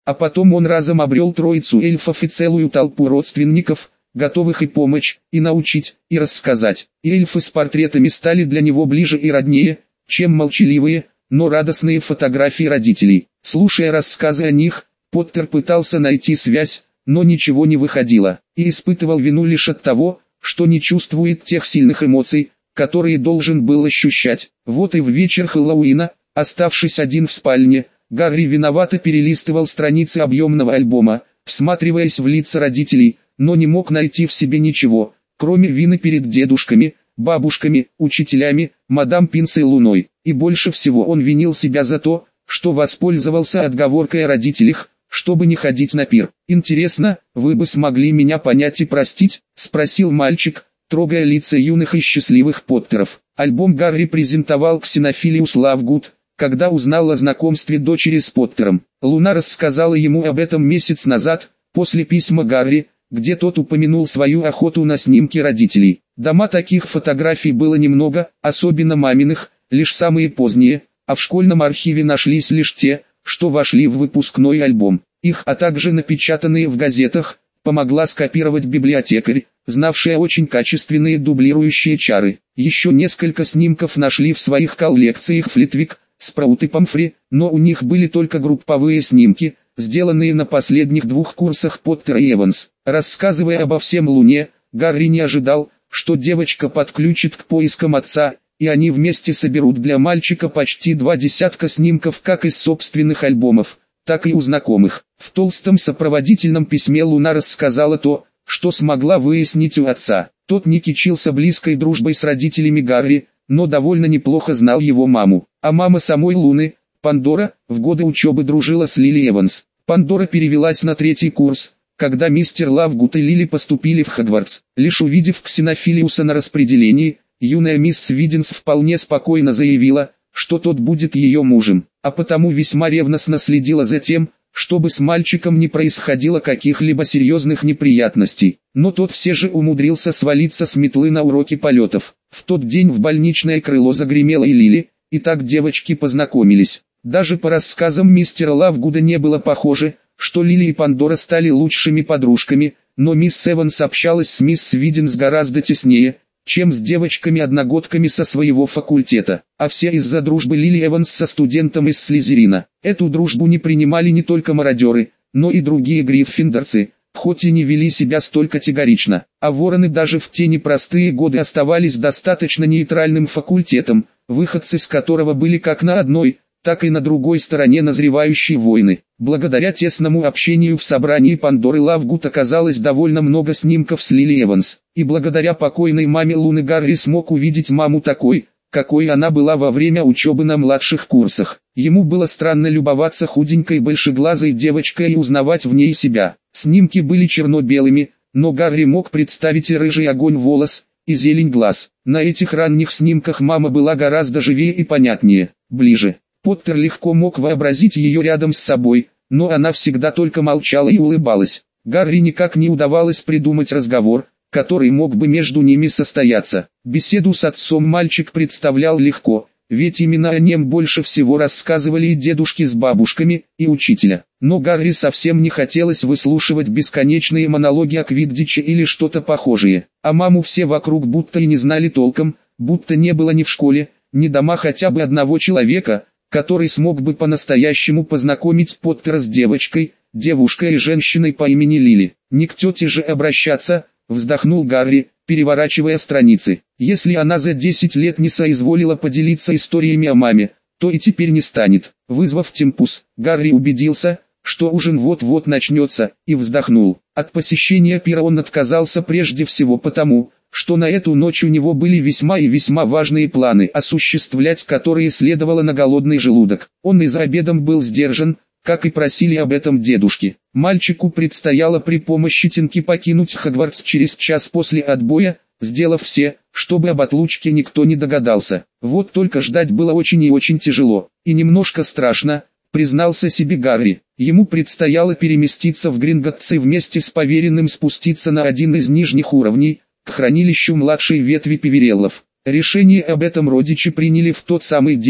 А потом он разом обрел троицу эльфов и целую толпу родственников, готовых и помочь, и научить, и рассказать. И эльфы с портретами стали для него ближе и роднее, чем молчаливые, но радостные фотографии родителей. Слушая рассказы о них, Поттер пытался найти связь, но ничего не выходило, и испытывал вину лишь от того, что не чувствует тех сильных эмоций, которые должен был ощущать. Вот и в вечер Хэллоуина, оставшись один в спальне, Гарри виновато перелистывал страницы объемного альбома, всматриваясь в лица родителей, но не мог найти в себе ничего, кроме вины перед дедушками, бабушками, учителями, мадам Пинс и Луной. И больше всего он винил себя за то, что воспользовался отговоркой о родителях, чтобы не ходить на пир. «Интересно, вы бы смогли меня понять и простить?» – спросил мальчик, трогая лица юных и счастливых Поттеров. Альбом Гарри презентовал Ксенофилиус Лавгуд, когда узнал о знакомстве дочери с Поттером. Луна рассказала ему об этом месяц назад, после письма Гарри, где тот упомянул свою охоту на снимки родителей. Дома таких фотографий было немного, особенно маминых, лишь самые поздние, а в школьном архиве нашлись лишь те, что вошли в выпускной альбом. Их, а также напечатанные в газетах, помогла скопировать библиотекарь, знавшая очень качественные дублирующие чары. Еще несколько снимков нашли в своих коллекциях Флитвик, Спраут и Помфри, но у них были только групповые снимки, сделанные на последних 2 курсах Поттера и Эванс. Рассказывая обо всем Луне, Гарри не ожидал, что девочка подключит к поискам отца, и они вместе соберут для мальчика почти 2 десятка снимков как из собственных альбомов, так и у знакомых. В толстом сопроводительном письме Луна рассказала то, что смогла выяснить у отца. Тот не кичился близкой дружбой с родителями Гарри, но довольно неплохо знал его маму. А мама самой Луны, Пандора, в годы учебы дружила с Лили Эванс. Пандора перевелась на 3-й курс, когда мистер Лавгуд и Лили поступили в Хогвартс. Лишь увидев Ксенофилиуса на распределении, юная мисс Виденс вполне спокойно заявила, что тот будет ее мужем, а потому весьма ревностно следила за тем, чтобы с мальчиком не происходило каких-либо серьезных неприятностей. Но тот все же умудрился свалиться с метлы на уроке полетов. В тот день в больничное крыло загремела и Лили, и так девочки познакомились. Даже по рассказам мистера Лавгуда не было похоже, что Лили и Пандора стали лучшими подружками, но мисс Эванс общалась с мисс Виденс гораздо теснее, чем с девочками-одногодками со своего факультета, а все из-за дружбы Лили Эванс со студентом из Слизерина. Эту дружбу не принимали не только мародеры, но и другие гриффиндорцы, хоть и не вели себя столь категорично, а вороны даже в те непростые годы оставались достаточно нейтральным факультетом, выходцы с которого были как на одной, так и на другой стороне назревающей войны. Благодаря тесному общению в собрании Пандоры Лавгуд оказалось довольно много снимков с Лили Эванс, и благодаря покойной маме Луны Гарри смог увидеть маму такой, какой она была во время учебы на младших курсах. Ему было странно любоваться худенькой большеглазой девочкой и узнавать в ней себя. Снимки были черно-белыми, но Гарри мог представить и рыжий огонь волос, и зелень глаз. На этих ранних снимках мама была гораздо живее и понятнее, ближе. Поттер легко мог вообразить ее рядом с собой, но она всегда только молчала и улыбалась. Гарри никак не удавалось придумать разговор, который мог бы между ними состояться. Беседу с отцом мальчик представлял легко, ведь именно о нем больше всего рассказывали и дедушки с бабушками, и учителя. Но Гарри совсем не хотелось выслушивать бесконечные монологи о Квиддиче или что-то похожее. А маму все вокруг будто и не знали толком, будто не было ни в школе, ни дома хотя бы одного человека, который смог бы по-настоящему познакомить Поттера с девушкой и женщиной по имени Лили. «Не к тете же обращаться», — вздохнул Гарри, переворачивая страницы. «Если она за 10 лет не соизволила поделиться историями о маме, то и теперь не станет». Вызвав Темпус, Гарри убедился, что ужин вот-вот начнется, и вздохнул. От посещения пира он отказался прежде всего потому, что на эту ночь у него были весьма и весьма важные планы, осуществлять которые следовало на голодный желудок. Он и за обедом был сдержан, как и просили об этом дедушки. Мальчику предстояло при помощи Тинки покинуть Хогвартс через час после отбоя, сделав все, чтобы об отлучке никто не догадался. Вот только ждать было очень и очень тяжело, и немножко страшно, признался себе Гарри. Ему предстояло переместиться в Гринготts и вместе с поверенным спуститься на один из нижних уровней, к хранилищу младшей ветви Певереллов. Решение об этом родичи приняли в тот самый день,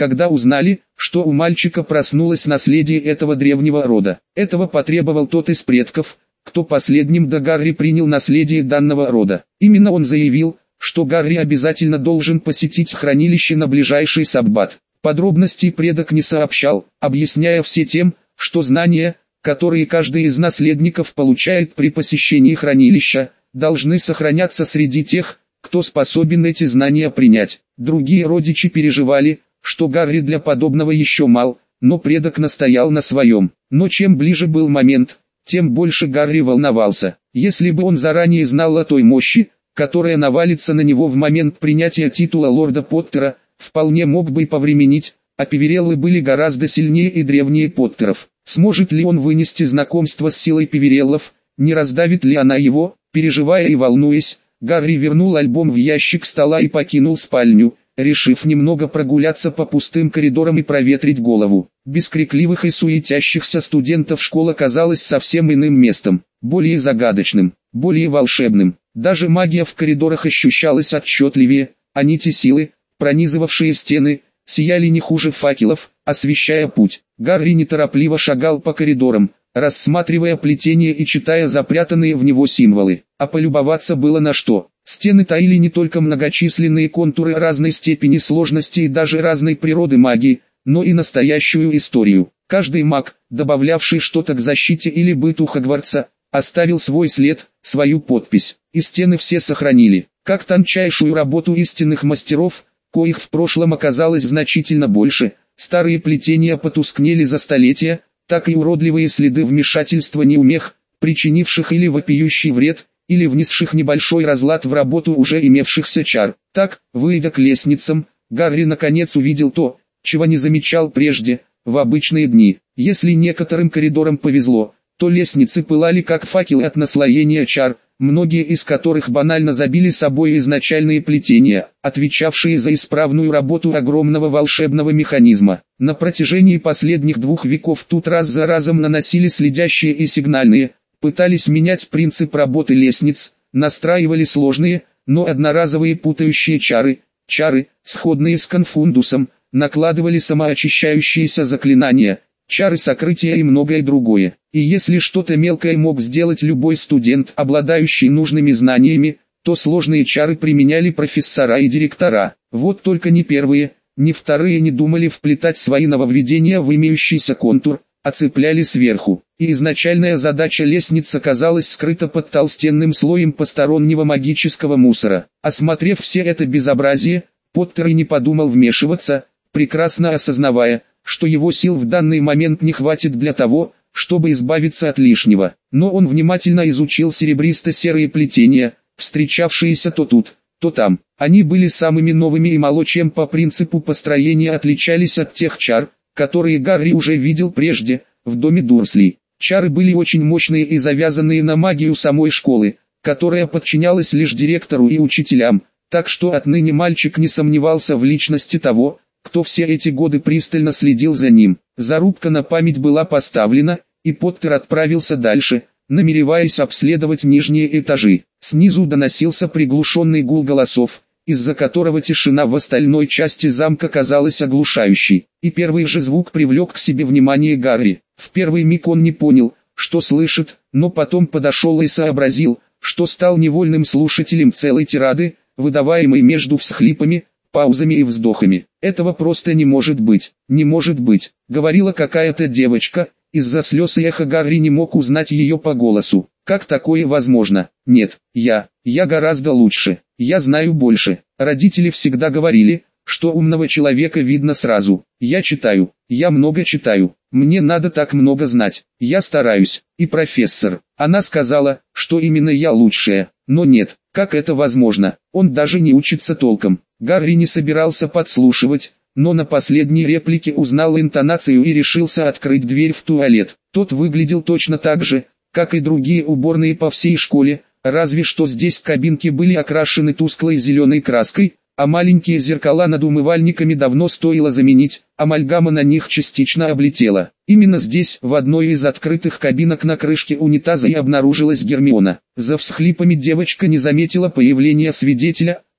когда узнали, что у мальчика проснулось наследие этого древнего рода. Этого потребовал тот из предков, кто последним до Гарри принял наследие данного рода. Именно он заявил, что Гарри обязательно должен посетить хранилище на ближайший саббат. Подробностей предок не сообщал, объясняя все тем, что знания, которые каждый из наследников получает при посещении хранилища, должны сохраняться среди тех, кто способен эти знания принять. Другие родичи переживали, что Гарри для подобного еще мал, но предок настоял на своем. Но чем ближе был момент, тем больше Гарри волновался. Если бы он заранее знал о той мощи, которая навалится на него в момент принятия титула лорда Поттера, вполне мог бы и повременить, а Певереллы были гораздо сильнее и древнее Поттеров. Сможет ли он вынести знакомство с силой Певереллов, не раздавит ли она его? Переживая и волнуясь, Гарри вернул альбом в ящик стола и покинул спальню, решив немного прогуляться по пустым коридорам и проветрить голову. Без крикливых и суетящихся студентов школа казалась совсем иным местом, более загадочным, более волшебным. Даже магия в коридорах ощущалась отчетливее, а нити силы, пронизывавшие стены, сияли не хуже факелов, освещая путь. Гарри неторопливо шагал по коридорам, рассматривая плетения и читая запрятанные в него символы. А полюбоваться было на что. Стены таили не только многочисленные контуры разной степени сложности и даже разной природы магии, но и настоящую историю. Каждый маг, добавлявший что-то к защите или быту Хогвартса, оставил свой след, свою подпись. И стены все сохранили, как тончайшую работу истинных мастеров, коих в прошлом оказалось значительно больше. Старые плетения потускнели за столетия, так и уродливые следы вмешательства неумех, причинивших или вопиющий вред, или внесших небольшой разлад в работу уже имевшихся чар. Так, выйдя к лестницам, Гарри наконец увидел то, чего не замечал прежде, в обычные дни. Если некоторым коридорам повезло, то лестницы пылали как факелы от наслоения чар, многие из которых банально забили собой изначальные плетения, отвечавшие за исправную работу огромного волшебного механизма. На протяжении последних 2 веков тут раз за разом наносили следящие и сигнальные, пытались менять принцип работы лестниц, настраивали сложные, но одноразовые путающие чары, сходные с конфундусом, накладывали самоочищающиеся заклинания, чары сокрытия и многое другое. И если что-то мелкое мог сделать любой студент, обладающий нужными знаниями, то сложные чары применяли профессора и директора. Вот только ни первые, ни вторые не думали вплетать свои нововведения в имеющийся контур, а цепляли сверху. И изначальная задача лестницы оказалась скрыта под толстенным слоем постороннего магического мусора. Осмотрев все это безобразие, Поттер и не подумал вмешиваться, прекрасно осознавая, что его сил в данный момент не хватит для того, чтобы избавиться от лишнего. Но он внимательно изучил серебристо-серые плетения, встречавшиеся то тут, то там. Они были самыми новыми и мало чем по принципу построения отличались от тех чар, которые Гарри уже видел прежде, в доме Дурслей. Чары были очень мощные и завязанные на магию самой школы, которая подчинялась лишь директору и учителям, так что отныне мальчик не сомневался в личности того, кто все эти годы пристально следил за ним. Зарубка на память была поставлена, и Поттер отправился дальше, намереваясь обследовать нижние этажи. Снизу доносился приглушенный гул голосов, из-за которого тишина в остальной части замка казалась оглушающей. И первый же звук привлек к себе внимание Гарри. В первый миг он не понял, что слышит, но потом подошел и сообразил, что стал невольным слушателем целой тирады, выдаваемой между всхлипами, паузами и вздохами. «Этого просто не может быть, не может быть», — говорила какая-то девочка. Из-за слез и эха Гарри не мог узнать ее по голосу. «Как такое возможно? Нет, я гораздо лучше, я знаю больше». Родители всегда говорили, что умного человека видно сразу. Я читаю, я много читаю, мне надо так много знать, я стараюсь. И профессор, она сказала, что именно я лучшая, но нет, как это возможно, он даже не учится толком. Гарри не собирался подслушивать, но на последней реплике узнал интонацию и решился открыть дверь в туалет. Тот выглядел точно так же, как и другие уборные по всей школе, разве что здесь кабинки были окрашены тусклой зеленой краской, а маленькие зеркала над умывальниками давно стоило заменить, амальгама на них частично облетела. Именно здесь, в одной из открытых кабинок на крышке унитаза и обнаружилась Гермиона. За всхлипами девочка не заметила появления свидетеля,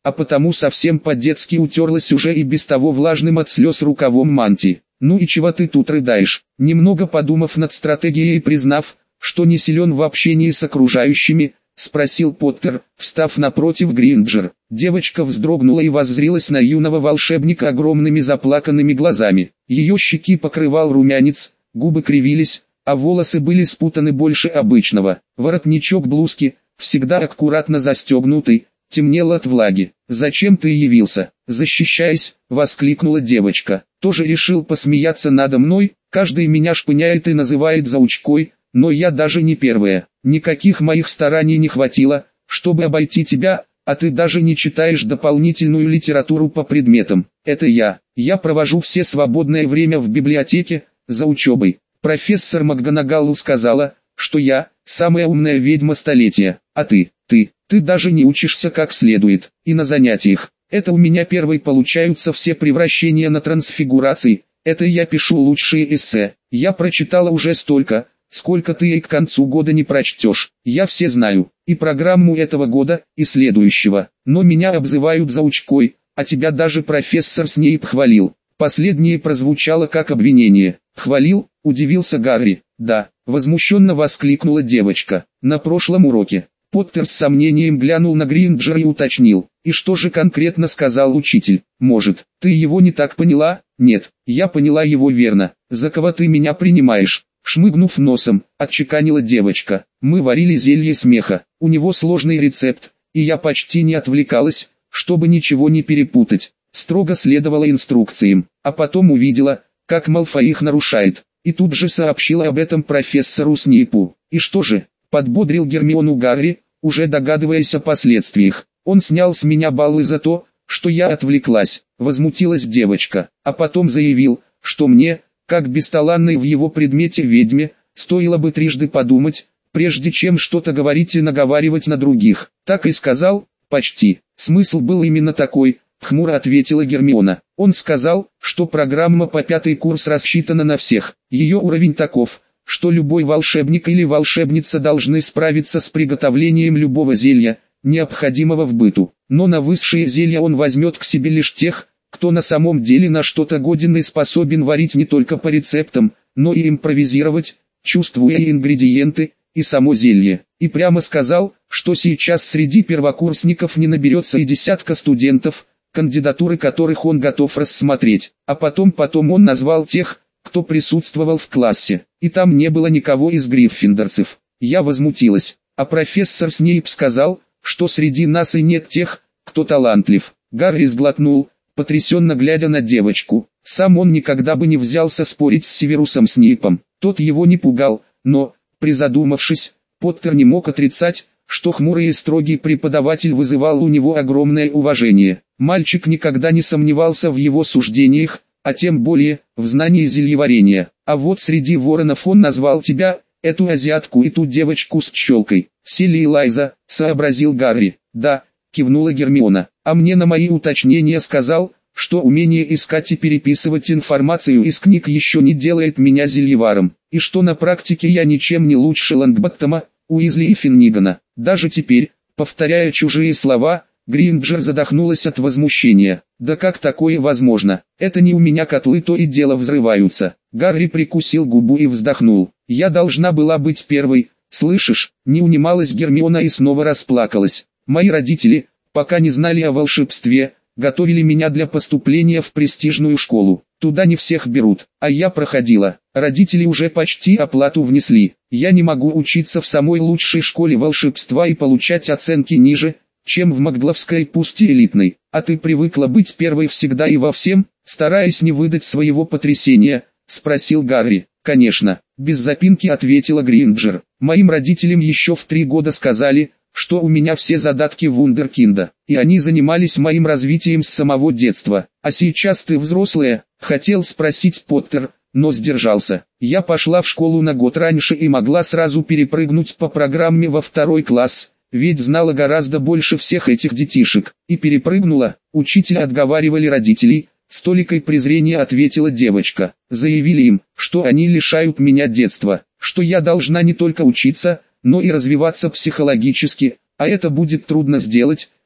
а потому совсем по-детски утерлась уже и без того влажным от слез рукавом мантии. «Ну и чего ты тут рыдаешь?» Немного подумав над стратегией и признав, что не силен в общении с окружающими, спросил Поттер, встав напротив Гринджер. Девочка вздрогнула и воззрилась на юного волшебника огромными заплаканными глазами. Ее щеки покрывал румянец, губы кривились, а волосы были спутаны больше обычного. Воротничок блузки, всегда аккуратно застегнутый, темнел от влаги. «Зачем ты явился?» «Защищаясь», — воскликнула девочка. «Тоже решил посмеяться надо мной? Каждый меня шпыняет и называет заучкой, но я даже не первая. Никаких моих стараний не хватило, чтобы обойти тебя, а ты даже не читаешь дополнительную литературу по предметам. Это я. Я провожу все свободное время в библиотеке, за учебой. Профессор МакГонагал сказала, что я самая умная ведьма столетия, а ты даже не учишься как следует, и на занятиях. Это у меня первой получаются все превращения на трансфигурации, это я пишу лучшие эссе. Я прочитала уже столько, сколько ты и к концу года не прочтешь. Я все знаю, и программу этого года, и следующего. Но меня обзывают заучкой, а тебя даже профессор Снейп хвалил. Последнее прозвучало как обвинение. «Хвалил?» – удивился Гарри. «Да», – возмущенно воскликнула девочка. «На прошлом уроке». Поттер с сомнением глянул на Гринджера и уточнил. «И что же конкретно сказал учитель? Может, ты его не так поняла?» «Нет, я поняла его верно. За кого ты меня принимаешь?» Шмыгнув носом, отчеканила девочка. «Мы варили зелье смеха. У него сложный рецепт, и я почти не отвлекалась, чтобы ничего не перепутать. Строго следовала инструкциям, а потом увидела, как Малфой их нарушает, и тут же сообщила об этом профессору Снейпу. И что же?» Подбодрил Гермиону Гарри, уже догадываясь о последствиях. «Он снял с меня баллы за то, что я отвлеклась», — возмутилась девочка, а потом заявил, что мне, как бесталанной в его предмете ведьме, стоило бы трижды подумать, прежде чем что-то говорить и наговаривать на других. «Так и сказал?» «Почти. Смысл был именно такой», — хмуро ответила Гермиона. «Он сказал, что программа по 5-й курс рассчитана на всех. Ее уровень таков, что любой волшебник или волшебница должны справиться с приготовлением любого зелья, необходимого в быту. Но на высшие зелья он возьмет к себе лишь тех, кто на самом деле на что-то годен и способен варить не только по рецептам, но и импровизировать, чувствуя и ингредиенты, и само зелье. И прямо сказал, что сейчас среди первокурсников не наберется и десятка студентов, кандидатуры которых он готов рассмотреть. А потом он назвал тех, кто присутствовал в классе, и там не было никого из гриффиндорцев. Я возмутилась, а профессор Снейп сказал, что среди нас и нет тех, кто талантлив. Гарри сглотнул, потрясенно глядя на девочку. Сам он никогда бы не взялся спорить с Северусом Снейпом, тот его не пугал, но, призадумавшись, Поттер не мог отрицать, что хмурый и строгий преподаватель вызывал у него огромное уважение. Мальчик никогда не сомневался в его суждениях, а тем более, в знании зельеварения. «А вот среди воронов он назвал тебя, эту азиатку и ту девочку с челкой, Селли и Лайза», — сообразил Гарри. «Да», — кивнула Гермиона, — «а мне на мои уточнения сказал, что умение искать и переписывать информацию из книг еще не делает меня зельеваром, и что на практике я ничем не лучше Лонгботтома, Уизли и Финнигана. Даже теперь, повторяя чужие слова, Гринджер задохнулась от возмущения. «Да как такое возможно? Это не у меня котлы то и дело взрываются». Гарри прикусил губу и вздохнул. «Я должна была быть первой, слышишь?» Не унималась Гермиона и снова расплакалась. «Мои родители, пока не знали о волшебстве, готовили меня для поступления в престижную школу. Туда не всех берут, а я проходила. Родители уже почти оплату внесли. Я не могу учиться в самой лучшей школе волшебства и получать оценки ниже, чем в Макгловской, пусть и элитной. А ты привыкла быть первой всегда и во всем?» Стараясь не выдать своего потрясения, спросил Гарри. «Конечно», — без запинки ответила Гринджер. «Моим родителям еще в 3 года сказали, что у меня все задатки вундеркинда, и они занимались моим развитием с самого детства. А сейчас ты взрослая?» — хотел спросить Поттер, но сдержался. «Я пошла в школу на год раньше и могла сразу перепрыгнуть по программе во 2 класс, ведь знала гораздо больше всех этих детишек, и перепрыгнула». Учителя отговаривали родителей, с толикой презрения ответила девочка. «Заявили им, что они лишают меня детства, что я должна не только учиться, но и развиваться психологически, а это будет трудно сделать,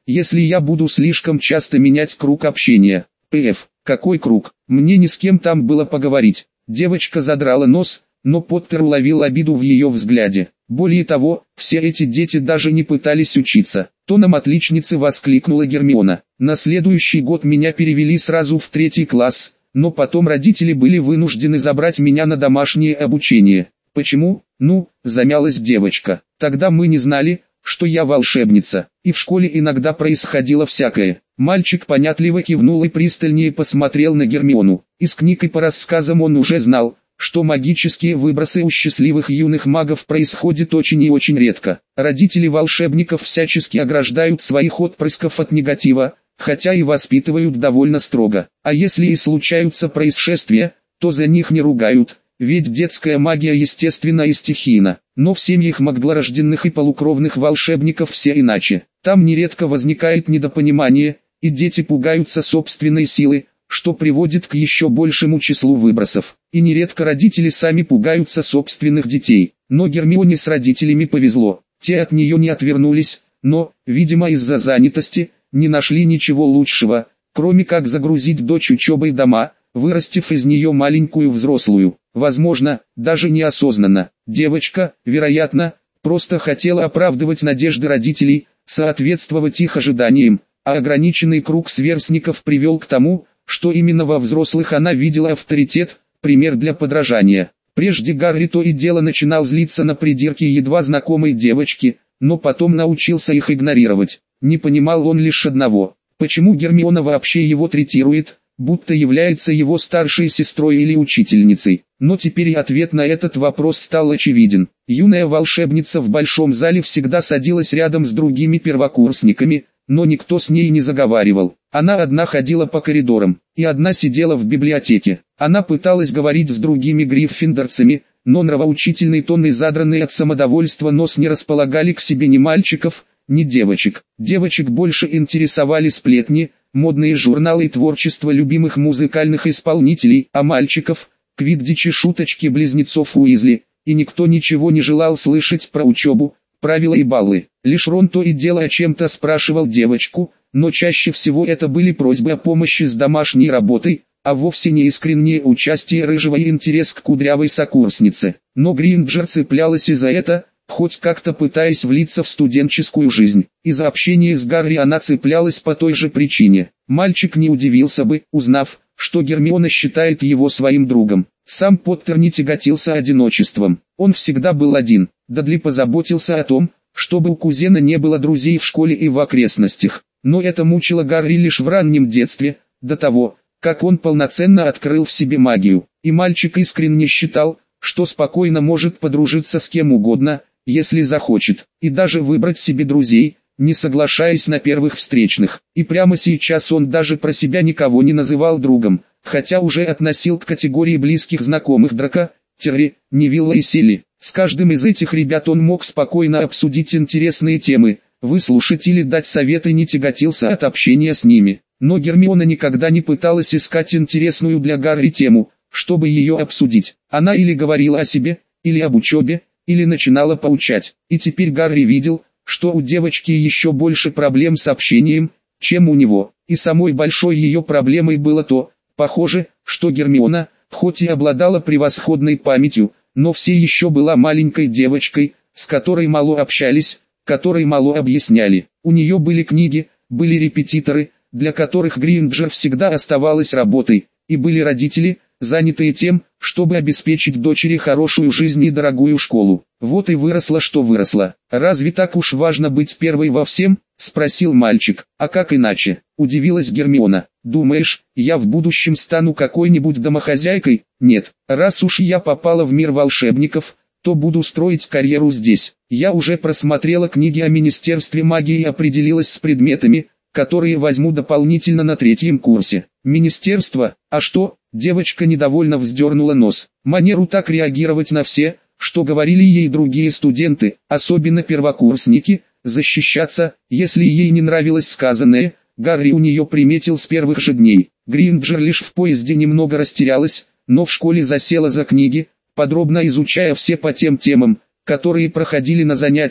если я буду слишком часто менять круг общения. П.Ф. Какой круг? Мне ни с кем там было поговорить. Девочка задрала нос, но Поттер уловил обиду в ее взгляде. Более того, все эти дети даже не пытались учиться. Тоном отличницы воскликнула Гермиона. На следующий год меня перевели сразу в 3 класс, но потом родители были вынуждены забрать меня на домашнее обучение. Почему? Ну, замялась девочка. Тогда мы не знали, что я волшебница, и в школе иногда происходило всякое. Мальчик понятливо кивнул и пристальнее посмотрел на Гермиону. Из книг и по рассказам он уже знал, что магические выбросы у счастливых юных магов происходят очень и очень редко. Родители волшебников всячески ограждают своих отпрысков от негатива, хотя и воспитывают довольно строго. А если и случаются происшествия, то за них не ругают, ведь детская магия естественна и стихийна. Но в семьях маглорожденных и полукровных волшебников все иначе. Там нередко возникает недопонимание, и дети пугаются собственной силы, что приводит к еще большему числу выбросов. И нередко родители сами пугаются собственных детей. Но Гермионе с родителями повезло. Те от нее не отвернулись, но, видимо из-за занятости, не нашли ничего лучшего, кроме как загрузить дочь учебой дома, вырастив из нее маленькую взрослую. Возможно, даже неосознанно. Девочка, вероятно, просто хотела оправдывать надежды родителей, соответствовать их ожиданиям, а ограниченный круг сверстников привел к тому, что именно во взрослых она видела авторитет, пример для подражания. Прежде Гарри то и дело начинал злиться на придирки едва знакомой девочки, но потом научился их игнорировать. Не понимал он лишь одного: почему Гермиона вообще его третирует, будто является его старшей сестрой или учительницей. Но теперь и ответ на этот вопрос стал очевиден. Юная волшебница в большом зале всегда садилась рядом с другими первокурсниками, но никто с ней не заговаривал. Она одна ходила по коридорам, и одна сидела в библиотеке. Она пыталась говорить с другими гриффиндорцами, но нравоучительный тон и задранный от самодовольства нос не располагали к себе ни мальчиков, ни девочек. Девочек больше интересовали сплетни, модные журналы и творчество любимых музыкальных исполнителей, а мальчиков — квиддич и шуточки близнецов Уизли, и никто ничего не желал слышать про учебу, правила и баллы. Лишь Рон то и дело о чем-то спрашивал девочку, но чаще всего это были просьбы о помощи с домашней работой, а вовсе не искреннее участие рыжего и интерес к кудрявой сокурснице. Но Гринджер цеплялась и за это, хоть как-то пытаясь влиться в студенческую жизнь. Из-за общения с Гарри она цеплялась по той же причине. Мальчик не удивился бы, узнав, что Гермиона считает его своим другом. Сам Поттер не тяготился одиночеством. Он всегда был один. Дадли позаботился о том, чтобы у кузена не было друзей в школе и в окрестностях. Но это мучило Гарри лишь в раннем детстве, до того, как он полноценно открыл в себе магию. И мальчик искренне считал, что спокойно может подружиться с кем угодно, если захочет, и даже выбрать себе друзей, не соглашаясь на первых встречных. И прямо сейчас он даже про себя никого не называл другом, хотя уже относил к категории близких знакомых Драко, Терри, Невилла и Селли. С каждым из этих ребят он мог спокойно обсудить интересные темы, выслушать или дать советы, не тяготился от общения с ними. Но Гермиона никогда не пыталась искать интересную для Гарри тему, чтобы ее обсудить. Она или говорила о себе, или об учебе, или начинала поучать. И теперь Гарри видел, что у девочки еще больше проблем с общением, чем у него. И самой большой ее проблемой было то, похоже, что Гермиона, хоть и обладала превосходной памятью, но все еще была маленькой девочкой, с которой мало общались, которой мало объясняли. У нее были книги, были репетиторы, для которых Гринджер всегда оставалась работой, и были родители, занятые тем, чтобы обеспечить дочери хорошую жизнь и дорогую школу. Вот и выросла, что выросла. «Разве так уж важно быть первой во всем?» — спросил мальчик. «А как иначе?» — удивилась Гермиона. «Думаешь, я в будущем стану какой-нибудь домохозяйкой? Нет. Раз уж я попала в мир волшебников, то буду строить карьеру здесь. Я уже просмотрела книги о Министерстве магии и определилась с предметами, которые возьму дополнительно на 3-м курсе. Министерство? А что?» Девочка недовольно вздернула нос. Манеру так реагировать на все, что говорили ей другие студенты, особенно первокурсники, защищаться, если ей не нравилось сказанное, Гарри у нее приметил с первых же дней. Гринджер лишь в поезде немного растерялась, но в школе засела за книги, подробно изучая все по тем темам, которые проходили на занятиях,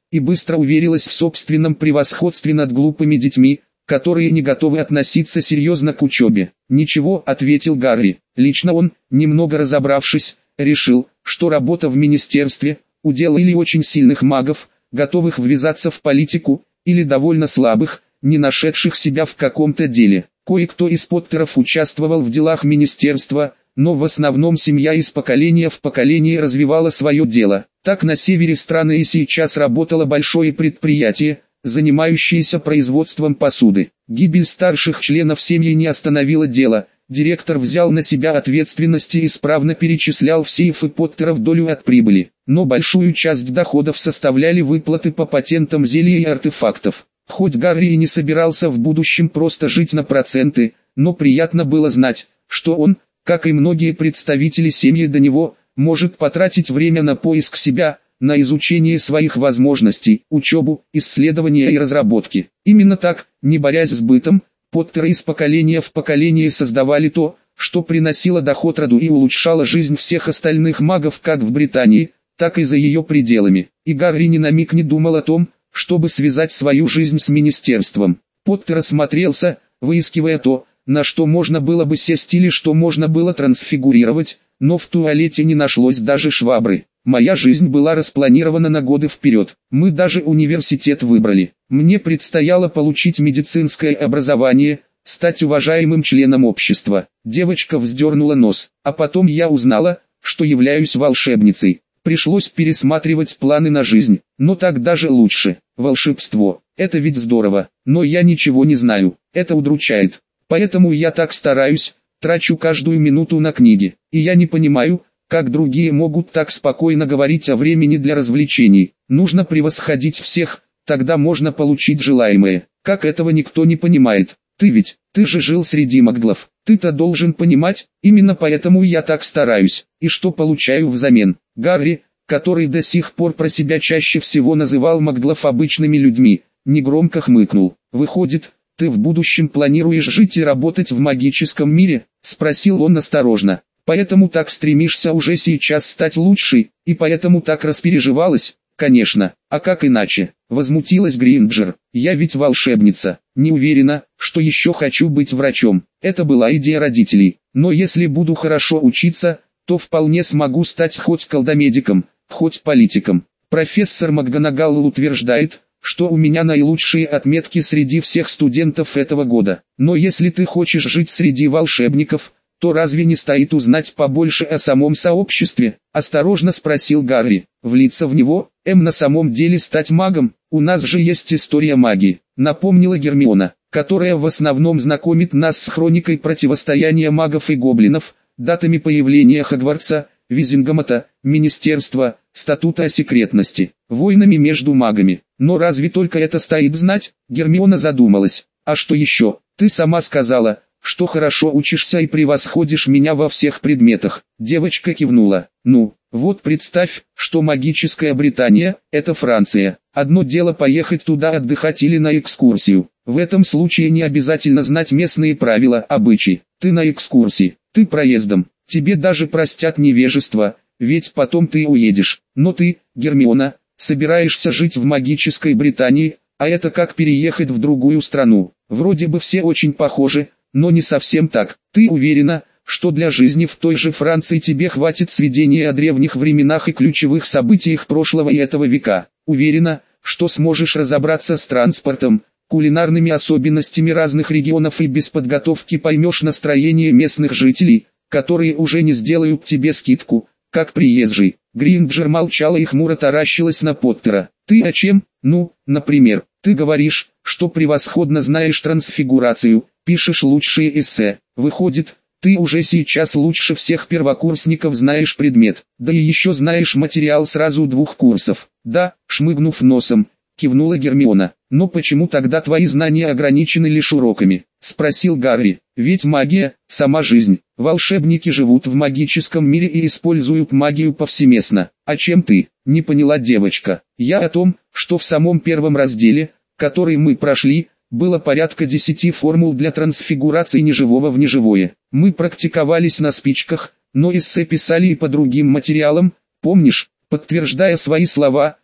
и быстро уверилась в собственном превосходстве над глупыми детьми, которые не готовы относиться серьезно к учебе. «Ничего», — ответил Гарри. Лично он, немного разобравшись, решил, что работа в министерстве – удел или очень сильных магов, готовых ввязаться в политику, или довольно слабых, не нашедших себя в каком-то деле. Кое-кто из Поттеров участвовал в делах министерства, но в основном семья из поколения в поколение развивала свое дело. Так на севере страны и сейчас работало большое предприятие, занимающееся производством посуды. Гибель старших членов семьи не остановила дело. Директор взял на себя ответственность и исправно перечислял в сейфы Поттеров долю от прибыли. Но большую часть доходов составляли выплаты по патентам зелий и артефактов. Хоть Гарри и не собирался в будущем просто жить на проценты, но приятно было знать, что он, как и многие представители семьи до него, может потратить время на поиск себя, на изучение своих возможностей, учебу, исследования и разработки. Именно так, не борясь с бытом, Поттеры из поколения в поколение создавали то, что приносило доход роду и улучшало жизнь всех остальных магов как в Британии, так и за ее пределами. И Гарри ни на миг не думал о том, чтобы связать свою жизнь с министерством. Поттер осмотрелся, выискивая то, на что можно было бы сесть или что можно было трансфигурировать, но в туалете не нашлось даже швабры. Моя жизнь была распланирована на годы вперед. Мы даже университет выбрали. Мне предстояло получить медицинское образование, стать уважаемым членом общества. Девочка вздернула нос. А потом я узнала, что являюсь волшебницей. Пришлось пересматривать планы на жизнь. Но так даже лучше. Волшебство. Это ведь здорово. Но я ничего не знаю. Это удручает. Поэтому я так стараюсь, трачу каждую минуту на книги. И я не понимаю, как другие могут так спокойно говорить о времени для развлечений. Нужно превосходить всех, тогда можно получить желаемое. Как этого никто не понимает. Ты же жил среди маглов. Ты-то должен понимать, именно поэтому я так стараюсь. И что получаю взамен? Гарри, который до сих пор про себя чаще всего называл маглов обычными людьми, негромко хмыкнул. Выходит, ты в будущем планируешь жить и работать в магическом мире? Спросил он осторожно. Поэтому так стремишься уже сейчас стать лучшей, и поэтому так распереживалась? Конечно, а как иначе? Возмутилась Гринджер. Я ведь волшебница, не уверена, что еще хочу быть врачом. Это была идея родителей. Но если буду хорошо учиться, то вполне смогу стать хоть колдомедиком, хоть политиком. Профессор МакГонагалл утверждает, что у меня наилучшие отметки среди всех студентов этого года. Но если ты хочешь жить среди волшебников, то разве не стоит узнать побольше о самом сообществе? Осторожно спросил Гарри. Влиться в него, на самом деле стать магом? У нас же есть история магии, напомнила Гермиона, которая в основном знакомит нас с хроникой противостояния магов и гоблинов, датами появления Хогвартса, Визингамота, Министерства, Статута о секретности, войнами между магами. Но разве только это стоит знать? Гермиона задумалась. А что еще? Ты сама сказала, что хорошо учишься и превосходишь меня во всех предметах. Девочка кивнула. Ну, вот представь, что магическая Британия – это Франция. Одно дело поехать туда отдыхать или на экскурсию. В этом случае не обязательно знать местные правила, обычаи. Ты на экскурсии, ты проездом. Тебе даже простят невежество, ведь потом ты уедешь. Но ты, Гермиона, собираешься жить в магической Британии, а это как переехать в другую страну. Вроде бы все очень похожи, но не совсем так. Ты уверена, что для жизни в той же Франции тебе хватит сведения о древних временах и ключевых событиях прошлого и этого века? Уверена, что сможешь разобраться с транспортом, кулинарными особенностями разных регионов и без подготовки поймешь настроение местных жителей, которые уже не сделают тебе скидку, как приезжий. Гринджер молчала и хмуро таращилась на Поттера. Ты о чем? Ну, например, ты говоришь, что превосходно знаешь трансфигурацию, пишешь лучшие эссе. Выходит, ты уже сейчас лучше всех первокурсников знаешь предмет, да и еще знаешь материал сразу 2 курсов. Да, шмыгнув носом, кивнула Гермиона. Но почему тогда твои знания ограничены лишь уроками? Спросил Гарри. Ведь магия – сама жизнь. Волшебники живут в магическом мире и используют магию повсеместно. А чем ты? Не поняла девочка. Я о том, что в самом первом разделе, который мы прошли, было порядка 10 формул для трансфигурации неживого в неживое. Мы практиковались на спичках, но эссе писали и по другим материалам, помнишь? Подтверждая свои слова,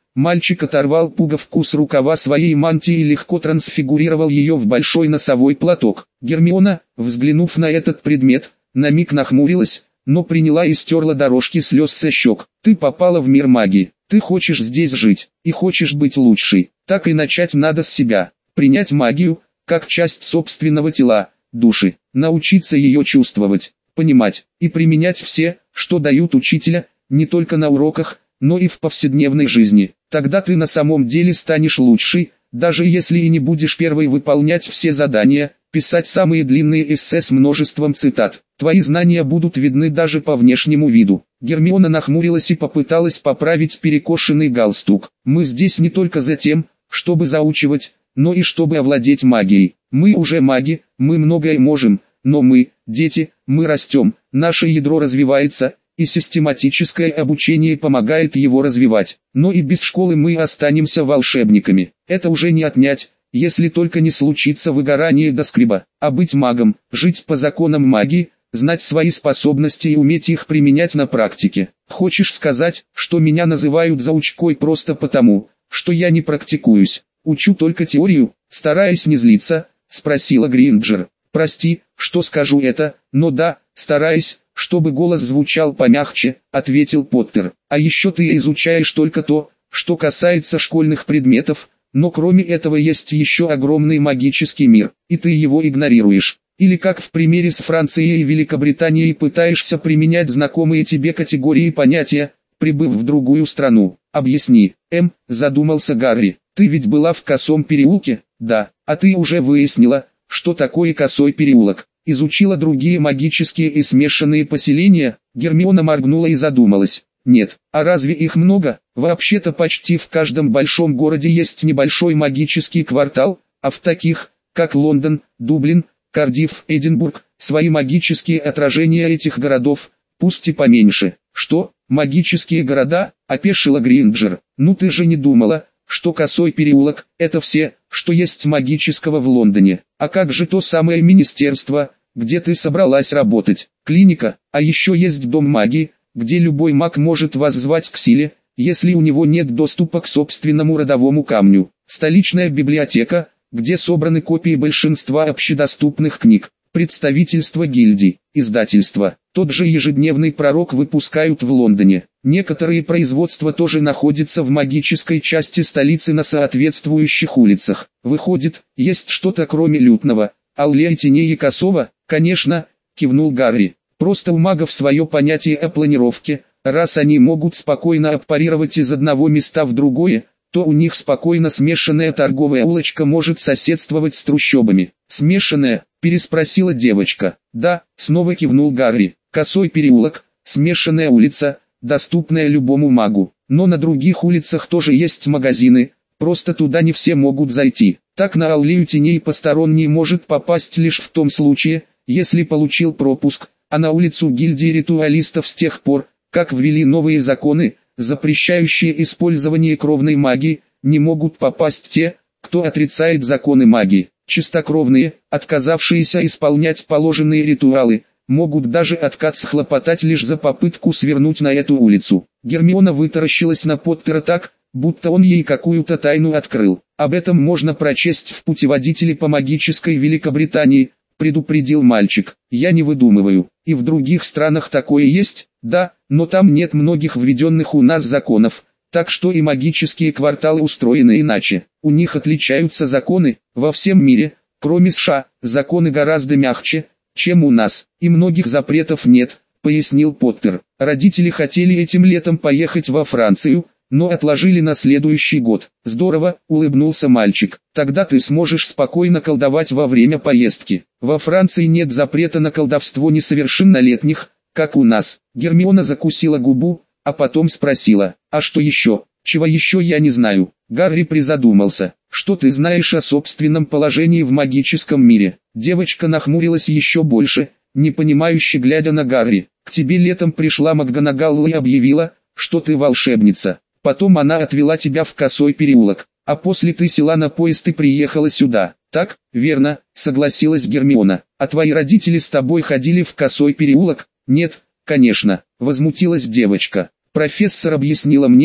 Мальчик оторвал пуговку с рукава своей мантии и легко трансфигурировал ее в большой носовой платок. Гермиона, взглянув на этот предмет, на миг нахмурилась, но приняла и стерла дорожки слез со щек. Ты попала в мир магии, ты хочешь здесь жить, и хочешь быть лучшей. Так и начать надо с себя. Принять магию, как часть собственного тела, души, научиться ее чувствовать, понимать и применять все, что дают учителя, не только на уроках, но и в повседневной жизни. Тогда ты на самом деле станешь лучшей, даже если и не будешь первой выполнять все задания, писать самые длинные эссе с множеством цитат. Твои знания будут видны даже по внешнему виду. Гермиона нахмурилась и попыталась поправить перекошенный галстук. Мы здесь не только за тем, чтобы заучивать, но и чтобы овладеть магией. Мы уже маги, мы многое можем, но мы, дети, мы растем, наше ядро развивается, и систематическое обучение помогает его развивать. Но и без школы мы останемся волшебниками. Это уже не отнять, если только не случится выгорание до скреба. А быть магом, жить по законам магии, знать свои способности и уметь их применять на практике. Хочешь сказать, что меня называют заучкой просто потому, что я не практикуюсь? Учу только теорию, стараясь не злиться, спросила Гринджер. Прости, что скажу это, но да, стараясь, чтобы голос звучал помягче, ответил Поттер. А еще ты изучаешь только то, что касается школьных предметов, но кроме этого есть еще огромный магический мир, и ты его игнорируешь. Или как в примере с Францией и Великобританией пытаешься применять знакомые тебе категории и понятия, прибыв в другую страну. Объясни, задумался Гарри. Ты ведь была в Косом переулке? Да, а ты уже выяснила, что такое Косой переулок? Изучила другие магические и смешанные поселения? Гермиона моргнула и задумалась. Нет, а разве их много? Вообще-то почти в каждом большом городе есть небольшой магический квартал, а в таких, как Лондон, Дублин, Кардифф, Эдинбург, свои магические отражения этих городов, пусть и поменьше. Что, магические города? Опешила Гринджер. Ну ты же не думала, что Косой переулок – это все, что есть магического в Лондоне. А как же то самое министерство, где ты собралась работать? Клиника, а еще есть дом магии, где любой маг может воззвать к силе, если у него нет доступа к собственному родовому камню. Столичная библиотека, где собраны копии большинства общедоступных книг. Представительство гильдий, издательства. Тот же ежедневный пророк выпускают в Лондоне. Некоторые производства тоже находятся в магической части столицы на соответствующих улицах. Выходит, есть что-то кроме лютного, аллеи теней и Косого? Конечно, кивнул Гарри. Просто у магов свое понятие о планировке. Раз они могут спокойно аппарировать из одного места в другое, то у них спокойно смешанная торговая улочка может соседствовать с трущобами. Смешанная? Переспросила девочка. Да, снова кивнул Гарри. Косой переулок, смешанная улица, доступная любому магу. Но на других улицах тоже есть магазины, просто туда не все могут зайти. Так на аллею теней посторонний может попасть лишь в том случае, если получил пропуск, а на улицу гильдии ритуалистов с тех пор, как ввели новые законы, запрещающие использование кровной магии, не могут попасть те, кто отрицает законы магии. Чистокровные, отказавшиеся исполнять положенные ритуалы, могут даже отказ хлопотать лишь за попытку свернуть на эту улицу. Гермиона вытаращилась на Поттера так, будто он ей какую-то тайну открыл. Об этом можно прочесть в путеводителе по магической Великобритании, предупредил мальчик. Я не выдумываю. И в других странах такое есть? Да, но там нет многих введенных у нас законов, так что и магические кварталы устроены иначе. У них отличаются законы, во всем мире, кроме США, законы гораздо мягче, чем у нас, и многих запретов нет, пояснил Поттер. Родители хотели этим летом поехать во Францию, но отложили на следующий год. Здорово, улыбнулся мальчик. Тогда ты сможешь спокойно колдовать во время поездки. Во Франции нет запрета на колдовство несовершеннолетних, как у нас. Гермиона закусила губу, а потом спросила: а что еще? Чего еще я не знаю? Гарри призадумался. Что ты знаешь о собственном положении в магическом мире? Девочка нахмурилась еще больше, непонимающе глядя на Гарри. К тебе летом пришла МакГонагал и объявила, что ты волшебница. Потом она отвела тебя в Косой переулок, а после ты села на поезд и приехала сюда. Так, верно, согласилась Гермиона. А твои родители с тобой ходили в Косой переулок? Нет, конечно, возмутилась девочка. Профессор объяснила мне,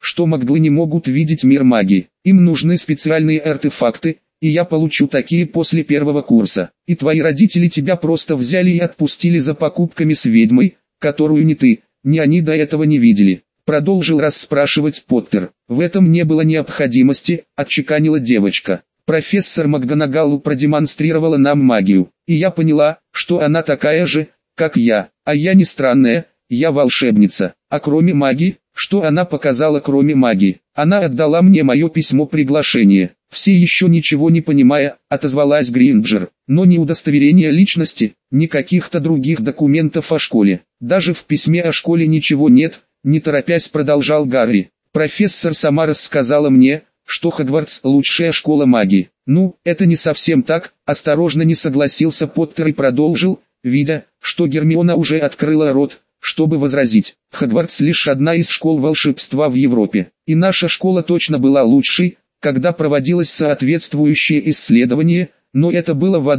что маглы не могут видеть мир магии. Им нужны специальные артефакты, и я получу такие после первого курса. И твои родители тебя просто взяли и отпустили за покупками с ведьмой, которую ни ты, ни они до этого не видели. Продолжил расспрашивать Поттер. В этом не было необходимости, отчеканила девочка. Профессор МакГонагал продемонстрировала нам магию, и я поняла, что она такая же, как я. А я не странная, я волшебница. А кроме магии, что она показала кроме магии? Она отдала мне мое письмо приглашения. Все еще ничего не понимая, отозвалась Гринджер. Но ни удостоверения личности, ни каких-то других документов о школе. Даже в письме о школе ничего нет, не торопясь продолжал Гарри. Профессор сама рассказала мне, что Хогвартс – лучшая школа магии. Ну, это не совсем так, осторожно не согласился Поттер и продолжил, видя, что Гермиона уже открыла рот, чтобы возразить. Хогвартс лишь одна из школ волшебства в Европе, и наша школа точно была лучшей, когда проводилось соответствующее исследование, но это было в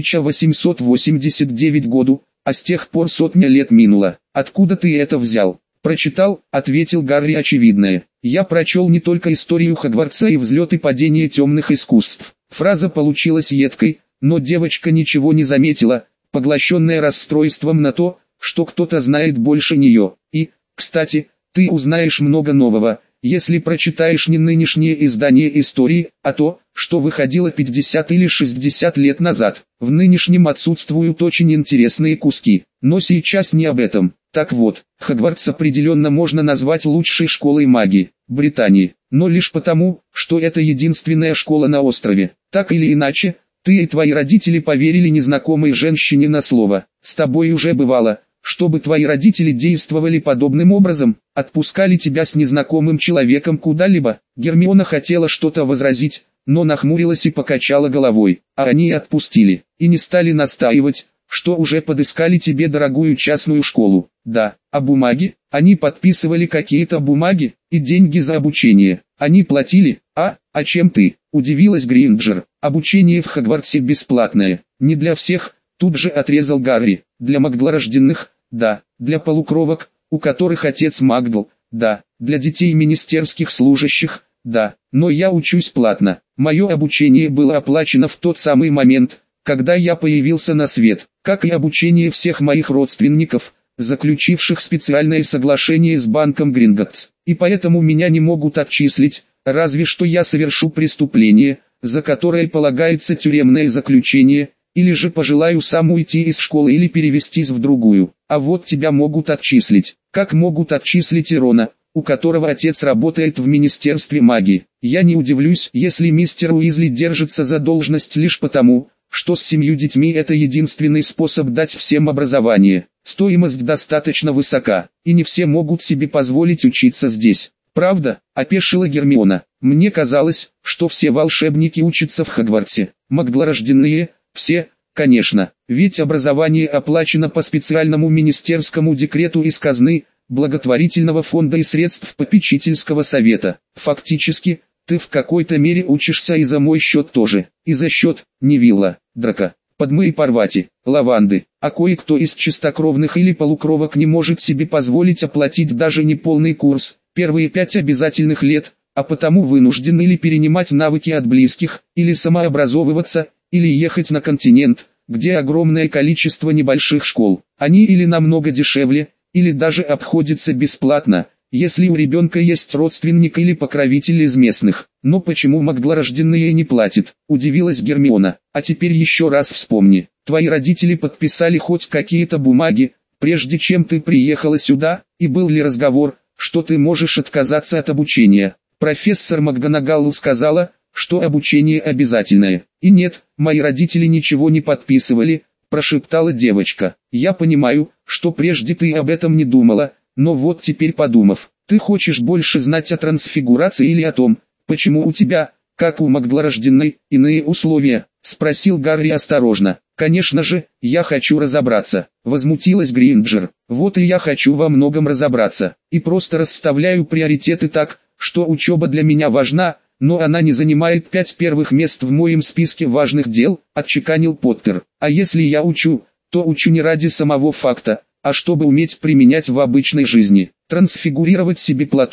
1889 году, а с тех пор сотня лет минуло. Откуда ты это взял? «Прочитал», — ответил Гарри очевидное. «Я прочел не только историю Хогвартса и взлет и падение темных искусств». Фраза получилась едкой, но девочка ничего не заметила, поглощенная расстройством на то, что кто-то знает больше нее. И, кстати, ты узнаешь много нового, если прочитаешь не нынешнее издание истории, а то, что выходило 50 или 60 лет назад. В нынешнем отсутствуют очень интересные куски, но сейчас не об этом. Так вот, Хогвартс определенно можно назвать лучшей школой магии Британии, но лишь потому, что это единственная школа на острове. Так или иначе, ты и твои родители поверили незнакомой женщине на слово. С тобой уже бывало, чтобы твои родители действовали подобным образом, отпускали тебя с незнакомым человеком куда-либо. Гермиона хотела что-то возразить, но нахмурилась и покачала головой, а они отпустили, и не стали настаивать, что уже подыскали тебе дорогую частную школу. Да, а бумаги? Они подписывали какие-то бумаги, и деньги за обучение. Они платили, а чем ты? Удивилась Гринджер. Обучение в Хогвартсе бесплатное. Не для всех, тут же отрезал Гарри. Для магдлорожденных, да, для полукровок, у которых отец магл, да, для детей министерских служащих, да, но я учусь платно. Мое обучение было оплачено в тот самый момент, когда я появился на свет, как и обучение всех моих родственников, заключивших специальное соглашение с банком Гринготтс. И поэтому меня не могут отчислить, разве что я совершу преступление, за которое полагается тюремное заключение, или же пожелаю сам уйти из школы или перевестись в другую. А вот тебя могут отчислить, как могут отчислить Ирона, у которого отец работает в Министерстве магии. Я не удивлюсь, если мистер Уизли держится за должность лишь потому, что с 7 детьми это единственный способ дать всем образование. Стоимость достаточно высока, и не все могут себе позволить учиться здесь. Правда, опешила Гермиона. Мне казалось, что все волшебники учатся в Хогвартсе. Магдлорожденные, все, конечно, ведь образование оплачено по специальному министерскому декрету из казны, благотворительного фонда и средств попечительского совета. Фактически, ты в какой-то мере учишься и за мой счет тоже, и за счет Невилла, Драка, Падмы и Парвати, Лаванды, а кое-кто из чистокровных или полукровок не может себе позволить оплатить даже не полный курс, первые 5 обязательных лет, а потому вынужден или перенимать навыки от близких, или самообразовываться, или ехать на континент, где огромное количество небольших школ. Они или намного дешевле, или даже обходятся бесплатно, если у ребенка есть родственник или покровитель из местных. Но почему магдлорожденные не платят? Удивилась Гермиона. А теперь еще раз вспомни. Твои родители подписали хоть какие-то бумаги, прежде чем ты приехала сюда, и был ли разговор, что ты можешь отказаться от обучения? Профессор МакГонагал сказала, что обучение обязательное. И нет, мои родители ничего не подписывали, прошептала девочка. Я понимаю, что прежде ты об этом не думала, но вот теперь подумав, ты хочешь больше знать о трансфигурации или о том, почему у тебя, как у магдлорожденной, иные условия? Спросил Гарри осторожно. Конечно же, я хочу разобраться, возмутилась Гринджер. Вот и я хочу во многом разобраться, и просто расставляю приоритеты так, что учеба для меня важна, но она не занимает 5 первых мест в моем списке важных дел, отчеканил Поттер. А если я учу, то учу не ради самого факта, а чтобы уметь применять в обычной жизни. Трансфигурировать себе платок,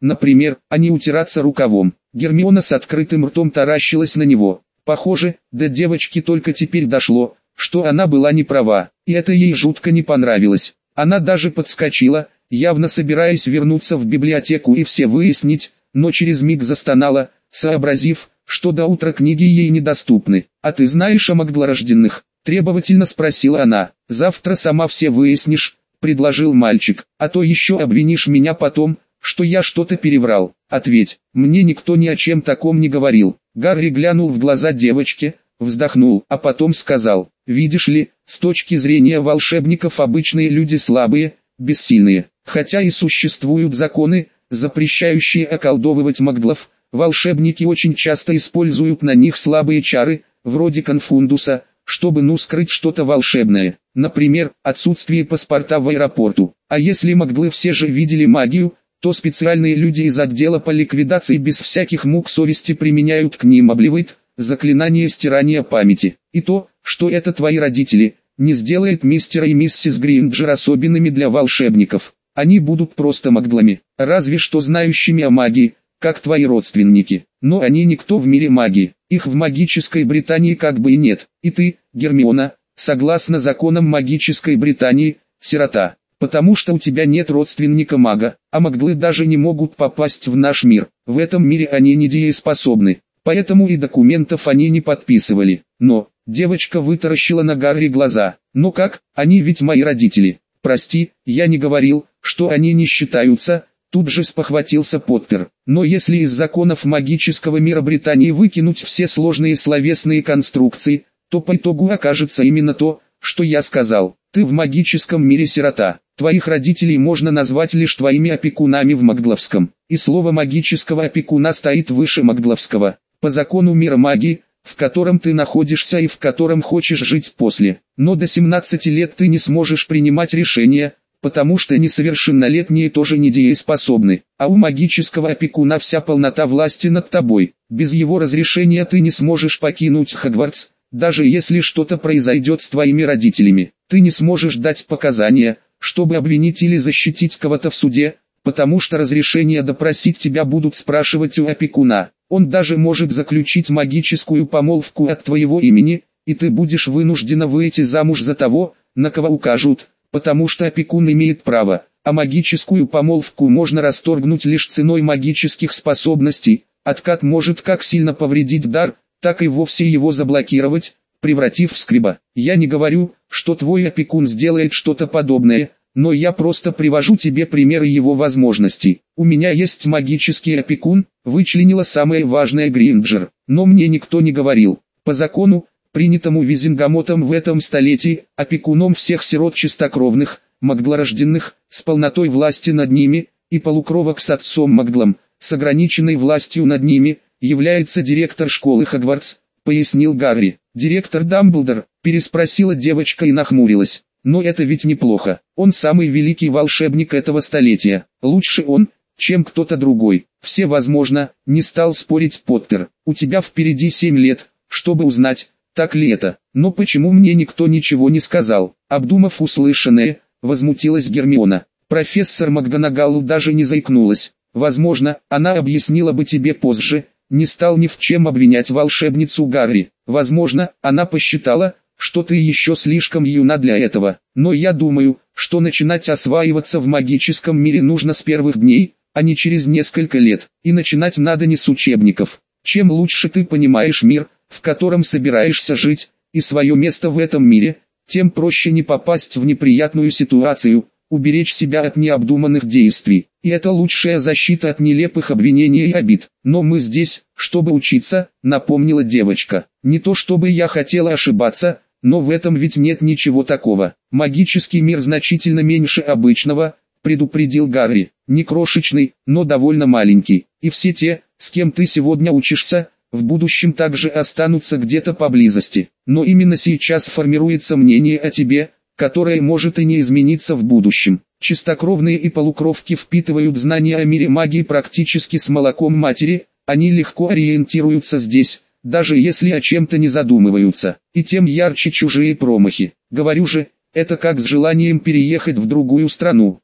Например, а не утираться рукавом. Гермиона с открытым ртом таращилась на него. Похоже, до девочки только теперь дошло, что она была не права, и это ей жутко не понравилось. Она даже подскочила, явно собираясь вернуться в библиотеку и все выяснить, но через миг застонала, сообразив, что до утра книги ей недоступны. «А ты знаешь о магдлорожденных?» – требовательно спросила она. «Завтра сама все выяснишь», – предложил мальчик, «а то еще обвинишь меня потом, что я что-то переврал. Ответь, мне никто ни о чем таком не говорил». Гарри глянул в глаза девочке, вздохнул, а потом сказал: «Видишь ли, с точки зрения волшебников обычные люди слабые, бессильные. Хотя и существуют законы, запрещающие околдовывать маглов, волшебники очень часто используют на них слабые чары, вроде конфундуса, чтобы скрыть что-то волшебное. Например, отсутствие паспорта в аэропорту. А если маглы все же видели магию, то специальные люди из отдела по ликвидации без всяких мук совести применяют к ним обливает, заклинание стирания памяти. И то, что это твои родители, не сделает мистера и миссис Гринджер особенными для волшебников. Они будут просто маглами, разве что знающими о магии, как твои родственники. Но они никто в мире магии, их в магической Британии как бы и нет. И ты, Гермиона, согласно законам магической Британии, сирота. Потому что у тебя нет родственника-мага, а маглы даже не могут попасть в наш мир. В этом мире они недееспособны, поэтому и документов они не подписывали. Но, девочка вытаращила на Гарри глаза. «Ну как, они ведь мои родители». «Прости, я не говорил, что они не считаются», тут же спохватился Поттер. «Но если из законов магического мира Британии выкинуть все сложные словесные конструкции, то по итогу окажется именно то, что я сказал. Ты в магическом мире сирота. Твоих родителей можно назвать лишь твоими опекунами в магловском. И слово магического опекуна стоит выше магловского. По закону мира магии, в котором ты находишься и в котором хочешь жить после. Но до 17 лет ты не сможешь принимать решения, потому что несовершеннолетние тоже недееспособны. А у магического опекуна вся полнота власти над тобой. Без его разрешения ты не сможешь покинуть Хогвартс. Даже если что-то произойдет с твоими родителями, ты не сможешь дать показания, чтобы обвинить или защитить кого-то в суде, потому что разрешение допросить тебя будут спрашивать у опекуна. Он даже может заключить магическую помолвку от твоего имени, и ты будешь вынуждена выйти замуж за того, на кого укажут, потому что опекун имеет право, а магическую помолвку можно расторгнуть лишь ценой магических способностей. Откат может как сильно повредить дар, так и вовсе его заблокировать, превратив в скриба. Я не говорю, что твой опекун сделает что-то подобное, но я просто привожу тебе примеры его возможностей. У меня есть магический опекун, вычленила самое важное Гринджер, но мне никто не говорил. По закону, принятому Визенгамотом в этом столетии, опекуном всех сирот чистокровных, маглорожденных, с полнотой власти над ними, и полукровок с отцом маглом, с ограниченной властью над ними, является директор школы Хогвартс, пояснил Гарри. «Директор Дамблдор?» – переспросила девочка и нахмурилась. «Но это ведь неплохо. Он самый великий волшебник этого столетия. Лучше он, чем кто-то другой. Все возможно», – не стал спорить Поттер. «У тебя впереди 7 лет, чтобы узнать, так ли это. Но почему мне никто ничего не сказал?» Обдумав услышанное, возмутилась Гермиона. Профессор МакГонагалл даже не заикнулась. «Возможно, она объяснила бы тебе позже». Не стал ни в чем обвинять волшебницу Гарри. Возможно, она посчитала, что ты еще слишком юна для этого. Но я думаю, что начинать осваиваться в магическом мире нужно с первых дней, а не через несколько лет. И начинать надо не с учебников. Чем лучше ты понимаешь мир, в котором собираешься жить, и свое место в этом мире, тем проще не попасть в неприятную ситуацию, уберечь себя от необдуманных действий. И это лучшая защита от нелепых обвинений и обид. «Но мы здесь, чтобы учиться», — напомнила девочка. «Не то чтобы я хотела ошибаться, но в этом ведь нет ничего такого. Магический мир значительно меньше обычного», — предупредил Гарри. «Не крошечный, но довольно маленький. И все те, с кем ты сегодня учишься, в будущем также останутся где-то поблизости. Но именно сейчас формируется мнение о тебе, которое может и не измениться в будущем. Чистокровные и полукровки впитывают знания о мире магии практически с молоком матери, они легко ориентируются здесь, даже если о чем-то не задумываются, и тем ярче чужие промахи. Говорю же, это как с желанием переехать в другую страну.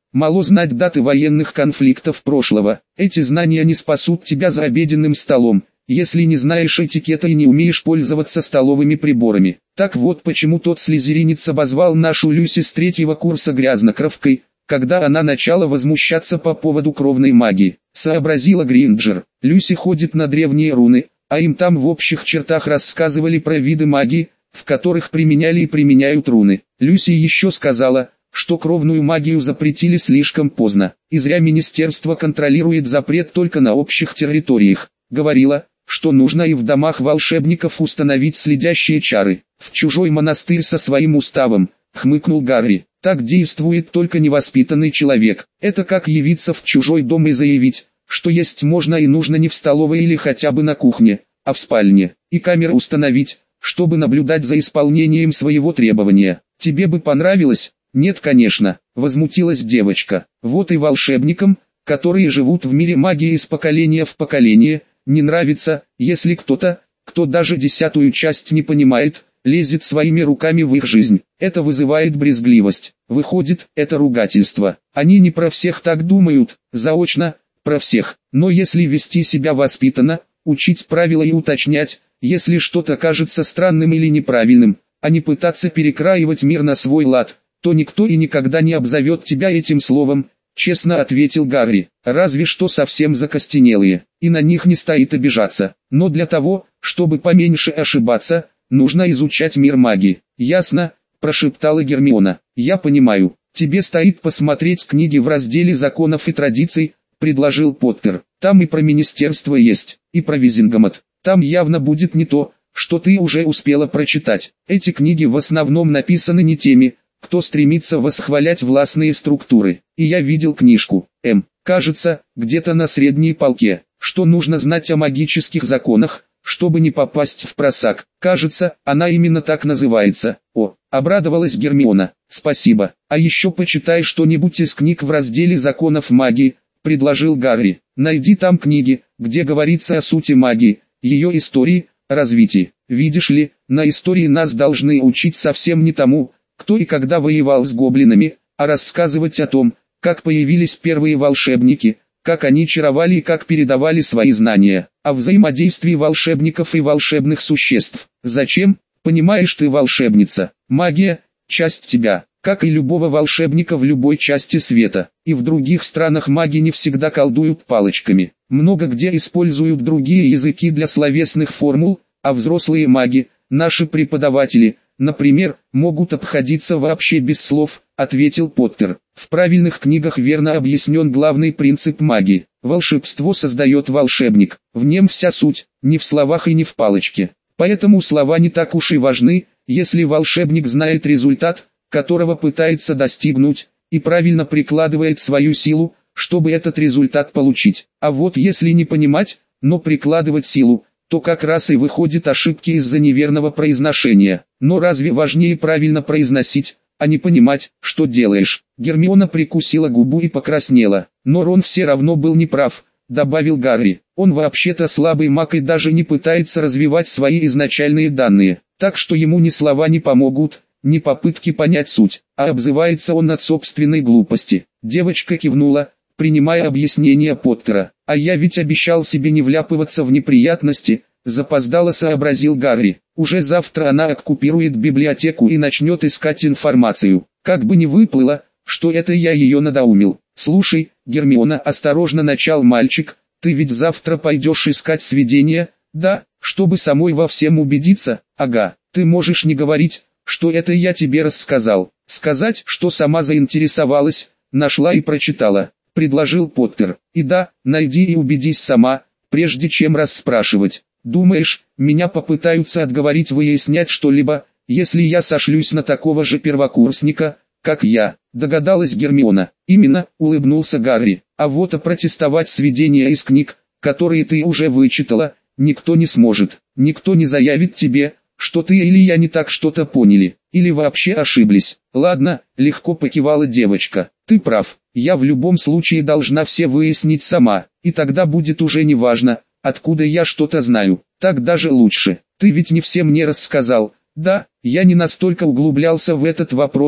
Мало знать даты военных конфликтов прошлого. Эти знания не спасут тебя за обеденным столом, если не знаешь этикета и не умеешь пользоваться столовыми приборами. Так вот почему тот слизеринец обозвал нашу Люси с 3-го курса грязнокровкой, когда она начала возмущаться по поводу кровной магии. Сообразила Гринджер. Люси ходит на древние руны, а им там в общих чертах рассказывали про виды магии, в которых применяли и применяют руны. Люси еще сказала, что кровную магию запретили слишком поздно, и зря министерство контролирует запрет только на общих территориях. Говорила, что нужно и в домах волшебников установить следящие чары. В чужой монастырь со своим уставом, хмыкнул Гарри. Так действует только невоспитанный человек. Это как явиться в чужой дом и заявить, что есть можно и нужно не в столовой или хотя бы на кухне, а в спальне, и камеру установить, чтобы наблюдать за исполнением своего требования. Тебе бы понравилось? Нет, конечно, возмутилась девочка. Вот и волшебникам, которые живут в мире магии из поколения в поколение, не нравится, если кто-то, кто даже 10-ую часть не понимает, лезет своими руками в их жизнь. Это вызывает брезгливость. Выходит, это ругательство. Они не про всех так думают, заочно, про всех. Но если вести себя воспитанно, учить правила и уточнять, если что-то кажется странным или неправильным, а не пытаться перекраивать мир на свой лад, то никто и никогда не обзовет тебя этим словом, честно ответил Гарри. Разве что совсем закостенелые, и на них не стоит обижаться. Но для того, чтобы поменьше ошибаться, нужно изучать мир магии. Ясно, прошептала Гермиона. Я понимаю. Тебе стоит посмотреть книги в разделе законов и традиций, предложил Поттер. Там и про министерство есть, и про Визингомот. Там явно будет не то, что ты уже успела прочитать. Эти книги в основном написаны не теми, кто стремится восхвалять властные структуры. И я видел книжку, кажется, где-то на средней полке, что нужно знать о магических законах, чтобы не попасть в просак. Кажется, она именно так называется. О, обрадовалась Гермиона. Спасибо. А еще почитай что-нибудь из книг в разделе законов магии, предложил Гарри. Найди там книги, где говорится о сути магии, ее истории, развитии. Видишь ли, на истории нас должны учить совсем не тому, кто и когда воевал с гоблинами, а рассказывать о том, как появились первые волшебники, как они чаровали и как передавали свои знания, о взаимодействии волшебников и волшебных существ. Зачем? Понимаешь, ты волшебница. Магия – часть тебя, как и любого волшебника в любой части света. И в других странах маги не всегда колдуют палочками. Много где используют другие языки для словесных формул, а взрослые маги, наши преподаватели, например, могут обходиться вообще без слов, ответил Поттер. В правильных книгах верно объяснен главный принцип магии. Волшебство создает волшебник. В нем вся суть, не в словах и не в палочке. Поэтому слова не так уж и важны, если волшебник знает результат, которого пытается достигнуть, и правильно прикладывает свою силу, чтобы этот результат получить. А вот если не понимать, но прикладывать силу, то как раз и выходят ошибки из-за неверного произношения. Но разве важнее правильно произносить, а не понимать, что делаешь? Гермиона прикусила губу и покраснела. Но Рон все равно был неправ, добавил Гарри. Он вообще-то слабый маг и даже не пытается развивать свои изначальные данные. Так что ему ни слова не помогут, ни попытки понять суть, а обзывается он от собственной глупости. Девочка кивнула, принимая объяснение Поттера. А я ведь обещал себе не вляпываться в неприятности, запоздало сообразил Гарри. Уже завтра она оккупирует библиотеку и начнет искать информацию. Как бы ни выплыло, что это я ее надоумил. Слушай, Гермиона, осторожно начал мальчик, ты ведь завтра пойдешь искать сведения, да, чтобы самой во всем убедиться? Ага, ты можешь не говорить, что это я тебе рассказал. Сказать, что сама заинтересовалась, нашла и прочитала, предложил Поттер. И да, найди и убедись сама, прежде чем расспрашивать. Думаешь, меня попытаются отговорить выяснять что-либо, если я сошлюсь на такого же первокурсника, как я? Догадалась Гермиона. Именно, улыбнулся Гарри. А вот опротестовать сведения из книг, которые ты уже вычитала, никто не сможет. Никто не заявит тебе, что ты или я не так что-то поняли, или вообще ошиблись. Ладно, легко покивала девочка. Ты прав, я в любом случае должна все выяснить сама, и тогда будет уже не важно, откуда я что-то знаю. Так даже лучше. Ты ведь не все мне рассказал. Да, я не настолько углублялся в этот вопрос,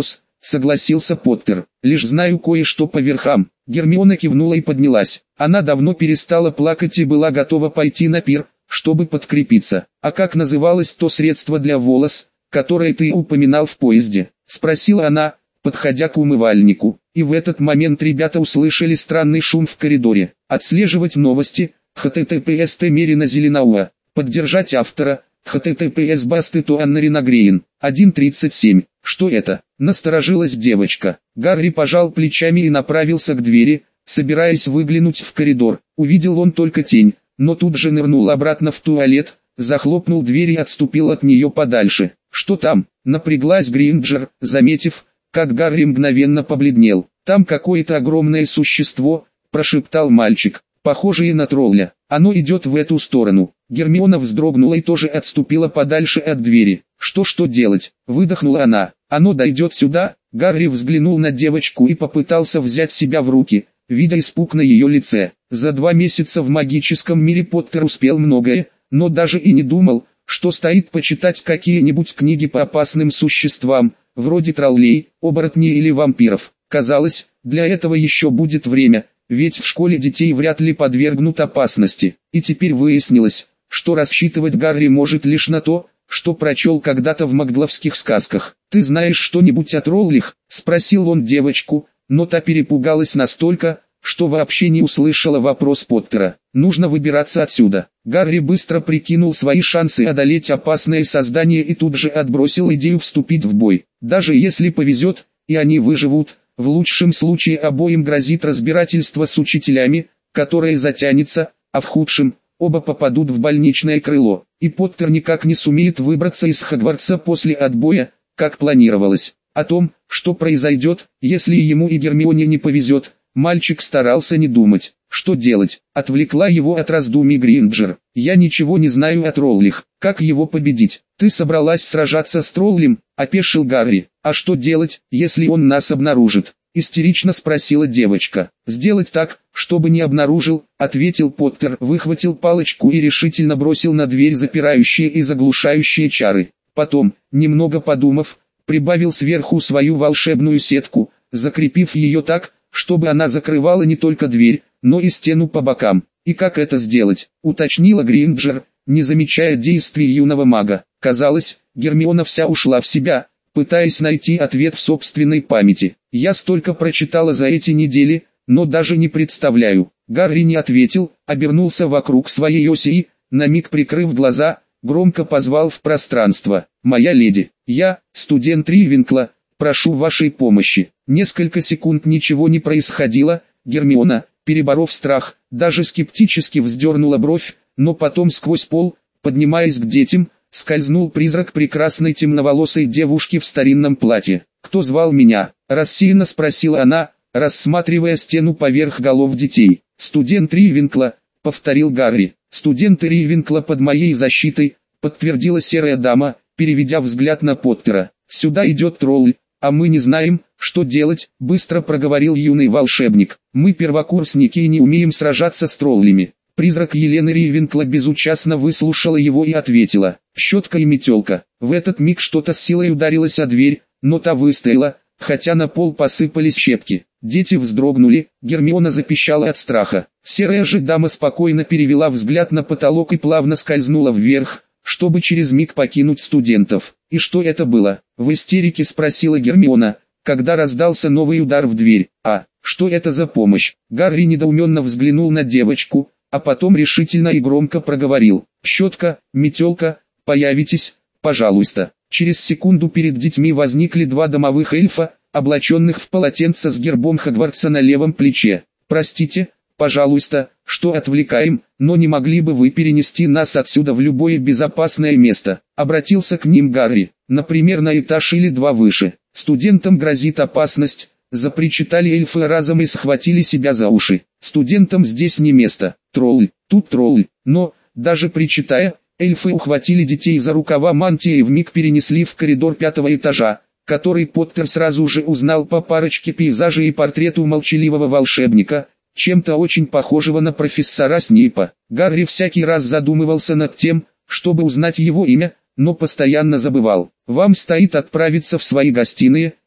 согласился Поттер. Лишь знаю кое-что по верхам. Гермиона кивнула и поднялась. Она давно перестала плакать и была готова пойти на пир, чтобы подкрепиться. А как называлось то средство для волос, которое ты упоминал в поезде? Спросила она, подходя к умывальнику. И в этот момент ребята услышали странный шум в коридоре. Отслеживать новости. https Мерина Зеленауа. Поддержать автора. https Басты Туаннарина Грейн. 1.37. Что это? Насторожилась девочка. Гарри пожал плечами и направился к двери, собираясь выглянуть в коридор. Увидел он только тень, но тут же нырнул обратно в туалет, захлопнул дверь и отступил от нее подальше. Что там? Напряглась Гринджер, заметив, как Гарри мгновенно побледнел. Там какое-то огромное существо, прошептал мальчик, похожее на тролля. Оно идет в эту сторону. Гермиона вздрогнула и тоже отступила подальше от двери. Что делать? Выдохнула она. Оно дойдет сюда. Гарри взглянул на девочку и попытался взять себя в руки, видя испуг на ее лице. За 2 месяца в магическом мире Поттер успел многое, но даже и не думал, что стоит почитать какие-нибудь книги по опасным существам, вроде троллей, оборотней или вампиров. Казалось, для этого еще будет время, ведь в школе детей вряд ли подвергнут опасности. И теперь выяснилось, что рассчитывать Гарри может лишь на то, что прочел когда-то в магловских сказках. «Ты знаешь что-нибудь о троллях?» – спросил он девочку, но та перепугалась настолько, что вообще не услышала вопрос Поттера. «Нужно выбираться отсюда». Гарри быстро прикинул свои шансы одолеть опасное создание и тут же отбросил идею вступить в бой. Даже если повезет, и они выживут, в лучшем случае обоим грозит разбирательство с учителями, которое затянется, а в худшем – оба попадут в больничное крыло, и Поттер никак не сумеет выбраться из Хогвартса после отбоя, как планировалось. О том, что произойдет, если ему и Гермионе не повезет, мальчик старался не думать. Что делать? Отвлекла его от раздумий Гринджер. «Я ничего не знаю о троллях. Как его победить?» «Ты собралась сражаться с троллем?» – опешил Гарри. «А что делать, если он нас обнаружит?» – истерично спросила девочка. «Сделать так, чтобы не обнаружил», – ответил Поттер, выхватил палочку и решительно бросил на дверь запирающие и заглушающие чары. Потом, немного подумав, прибавил сверху свою волшебную сетку, закрепив ее так, чтобы она закрывала не только дверь, но и стену по бокам. «И как это сделать?» – уточнила Гринджер, не замечая действий юного мага. Казалось, Гермиона вся ушла в себя, пытаясь найти ответ в собственной памяти. «Я столько прочитала за эти недели, но даже не представляю». Гарри не ответил, обернулся вокруг своей оси и, на миг прикрыв глаза, громко позвал в пространство. «Моя леди, я, студент Ривенкла, прошу вашей помощи». Несколько секунд ничего не происходило. Гермиона, переборов страх, даже скептически вздернула бровь, но потом сквозь пол, поднимаясь к детям, скользнул призрак прекрасной темноволосой девушки в старинном платье. «Кто звал меня?» – рассеянно спросила она, рассматривая стену поверх голов детей. «Студент Ривенкла», – повторил Гарри. «Студенты Ривенкла под моей защитой», – подтвердила серая дама, переведя взгляд на Поттера. «Сюда идет тролль, а мы не знаем, что делать», – быстро проговорил юный волшебник. «Мы первокурсники и не умеем сражаться с троллями». Призрак Елены Ривенкла безучастно выслушала его и ответила: «Щетка и метелка». В этот миг что-то с силой ударилось о дверь, но та выстояла, хотя на пол посыпались щепки. Дети вздрогнули, Гермиона запищала от страха. Серая же дама спокойно перевела взгляд на потолок и плавно скользнула вверх, чтобы через миг покинуть студентов. «И что это было?» – в истерике спросила Гермиона, когда раздался новый удар в дверь. «А, что это за помощь?» Гарри недоуменно взглянул на девочку, а потом решительно и громко проговорил: «Щетка, метелка, появитесь, пожалуйста». Через секунду перед детьми возникли 2 домовых эльфа, облаченных в полотенце с гербом Хогвартса на левом плече. «Простите, пожалуйста, что отвлекаем, но не могли бы вы перенести нас отсюда в любое безопасное место?» Обратился к ним Гарри. «Например, на этаж или 2 выше. Студентам грозит опасность», — запричитали эльфы разом и схватили себя за уши. «Студентам здесь не место. Тролль, тут тролль». Но, даже причитая, эльфы ухватили детей за рукава мантии и вмиг перенесли в коридор 5-го этажа, который Поттер сразу же узнал по парочке пейзажей и портрету молчаливого волшебника, чем-то очень похожего на профессора Снейпа. Гарри всякий раз задумывался над тем, чтобы узнать его имя, но постоянно забывал. «Вам стоит отправиться в свои гостиные»,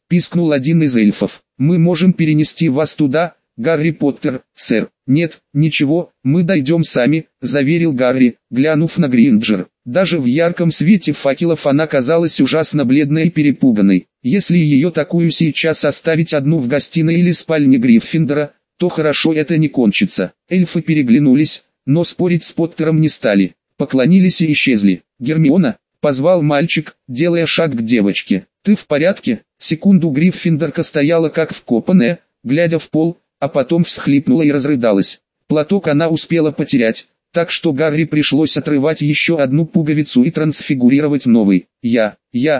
пискнул один из эльфов. «Мы можем перенести вас туда, Гарри Поттер, сэр». «Нет, ничего, мы дойдем сами», — заверил Гарри, глянув на Гринджер. Даже в ярком свете факелов она казалась ужасно бледной и перепуганной. Если ее такую сейчас оставить одну в гостиной или спальне Гриффиндора, то хорошо это не кончится. Эльфы переглянулись, но спорить с Поттером не стали. Поклонились и исчезли. «Гермиона», — позвал мальчик, делая шаг к девочке. «Ты в порядке?» Секунду Гриффиндорка стояла как вкопанная, глядя в пол, а потом всхлипнула и разрыдалась. Платок она успела потерять, так что Гарри пришлось отрывать еще одну пуговицу и трансфигурировать новый. «Я»,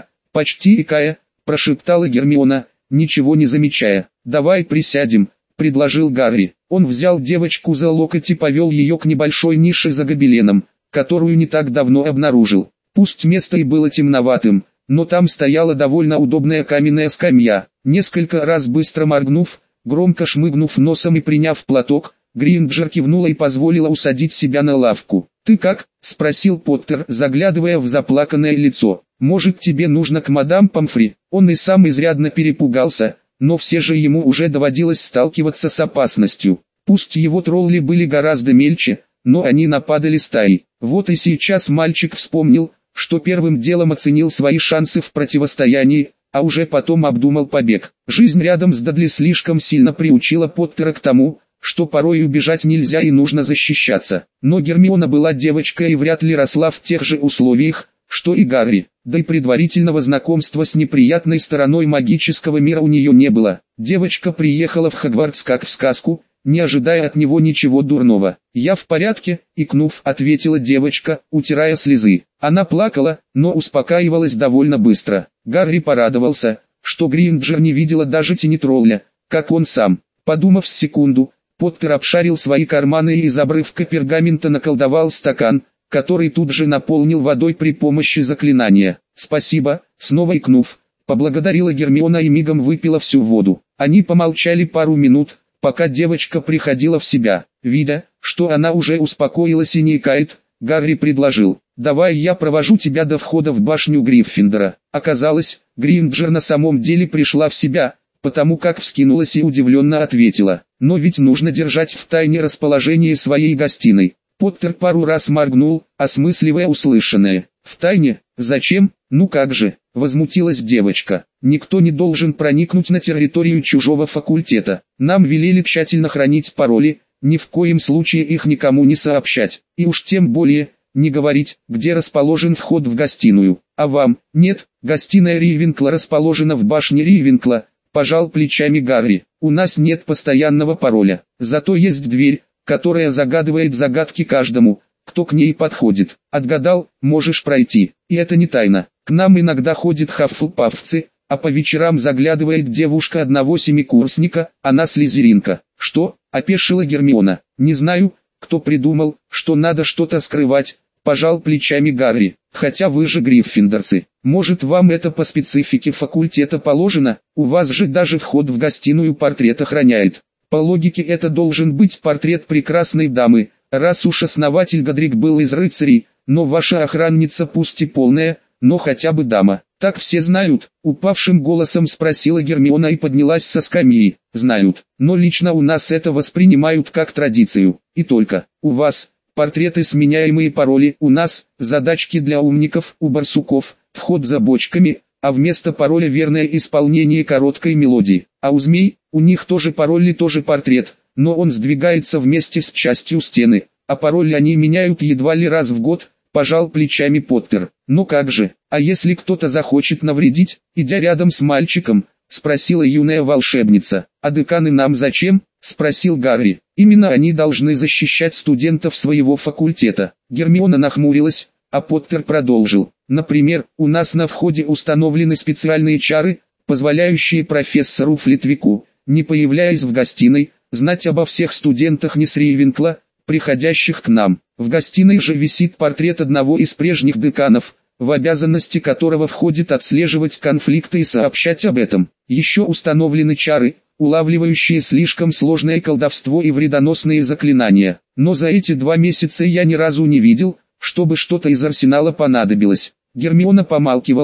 почти икая, прошептала Гермиона, ничего не замечая. «Давай присядем», — предложил Гарри. Он взял девочку за локоть и повел ее к небольшой нише за гобеленом, которую не так давно обнаружил. Пусть место и было темноватым, но там стояла довольно удобная каменная скамья. Несколько раз быстро моргнув, громко шмыгнув носом и приняв платок, Гринджер кивнула и позволила усадить себя на лавку. «Ты как?» — спросил Поттер, заглядывая в заплаканное лицо. «Может, тебе нужно к мадам Помфри?» Он и сам изрядно перепугался, но все же ему уже доводилось сталкиваться с опасностью. Пусть его тролли были гораздо мельче, но они нападали стаей. Вот и сейчас мальчик вспомнил, что первым делом оценил свои шансы в противостоянии, а уже потом обдумал побег. Жизнь рядом с Дадли слишком сильно приучила Поттера к тому, что порой убежать нельзя и нужно защищаться. Но Гермиона была девочкой и вряд ли росла в тех же условиях, что и Гарри, да и предварительного знакомства с неприятной стороной магического мира у нее не было. Девочка приехала в Хогвартс как в сказку, не ожидая от него ничего дурного. «Я в порядке», — икнув, ответила девочка, утирая слезы. Она плакала, но успокаивалась довольно быстро. Гарри порадовался, что Гринджер не видела даже тени тролля, как он сам. Подумав секунду, Поттер обшарил свои карманы и из обрывка пергамента наколдовал стакан, который тут же наполнил водой при помощи заклинания. «Спасибо», — снова икнув, поблагодарила Гермиона и мигом выпила всю воду. Они помолчали пару минут, пока девочка приходила в себя. Видя, что она уже успокоилась и не икает, Гарри предложил: «Давай я провожу тебя до входа в башню Гриффиндора». Оказалось, Гринджер на самом деле пришла в себя, потому как вскинулась и удивленно ответила: «Но ведь нужно держать в тайне расположение своей гостиной». Поттер пару раз моргнул, осмысливая услышанное. «В тайне? Зачем? Ну как же?» — возмутилась девочка. «Никто не должен проникнуть на территорию чужого факультета. Нам велели тщательно хранить пароли, ни в коем случае их никому не сообщать, и уж тем более не говорить, где расположен вход в гостиную. А вам?» «Нет, гостиная Ривенкла расположена в башне Ривенкла», — пожал плечами Гарри. «У нас нет постоянного пароля, зато есть дверь, которая загадывает загадки каждому, кто к ней подходит. Отгадал, можешь пройти. И это не тайна. К нам иногда ходят хаффлпаффцы, а по вечерам заглядывает девушка одного семикурсника, она слизеринка». «Что?» — опешила Гермиона. «Не знаю, кто придумал, что надо что-то скрывать», — пожал плечами Гарри. «Хотя вы же гриффиндорцы. Может, вам это по специфике факультета положено? У вас же даже вход в гостиную портрет охраняет. По логике это должен быть портрет прекрасной дамы, раз уж основатель Годрик был из рыцарей, но ваша охранница пусть и полная, но хотя бы дама». «Так все знают?» — упавшим голосом спросила Гермиона и поднялась со скамьи. «Знают, но лично у нас это воспринимают как традицию. И только. У вас портреты, сменяемые пароли, у нас задачки для умников, у барсуков вход за бочками, а вместо пароля верное исполнение короткой мелодии. А у змей, у них тоже пароль и тоже портрет, но он сдвигается вместе с частью стены, а пароль они меняют едва ли раз в год», — пожал плечами Поттер. «Ну как же, а если кто-то захочет навредить, идя рядом с мальчиком?» — спросила юная волшебница. «А деканы нам зачем?» — спросил Гарри. «Именно они должны защищать студентов своего факультета». Гермиона нахмурилась, а Поттер продолжил. «Например, у нас на входе установлены специальные чары, позволяющие профессору Флитвику, не появляясь в гостиной, знать обо всех студентах не с Ривенкла, приходящих к нам. В гостиной же висит портрет одного из прежних деканов, в обязанности которого входит отслеживать конфликты и сообщать об этом. Еще установлены чары, улавливающие слишком сложное колдовство и вредоносные заклинания. Но за эти 2 месяца я ни разу не видел, чтобы что-то из арсенала понадобилось». Гермиона помалкивала,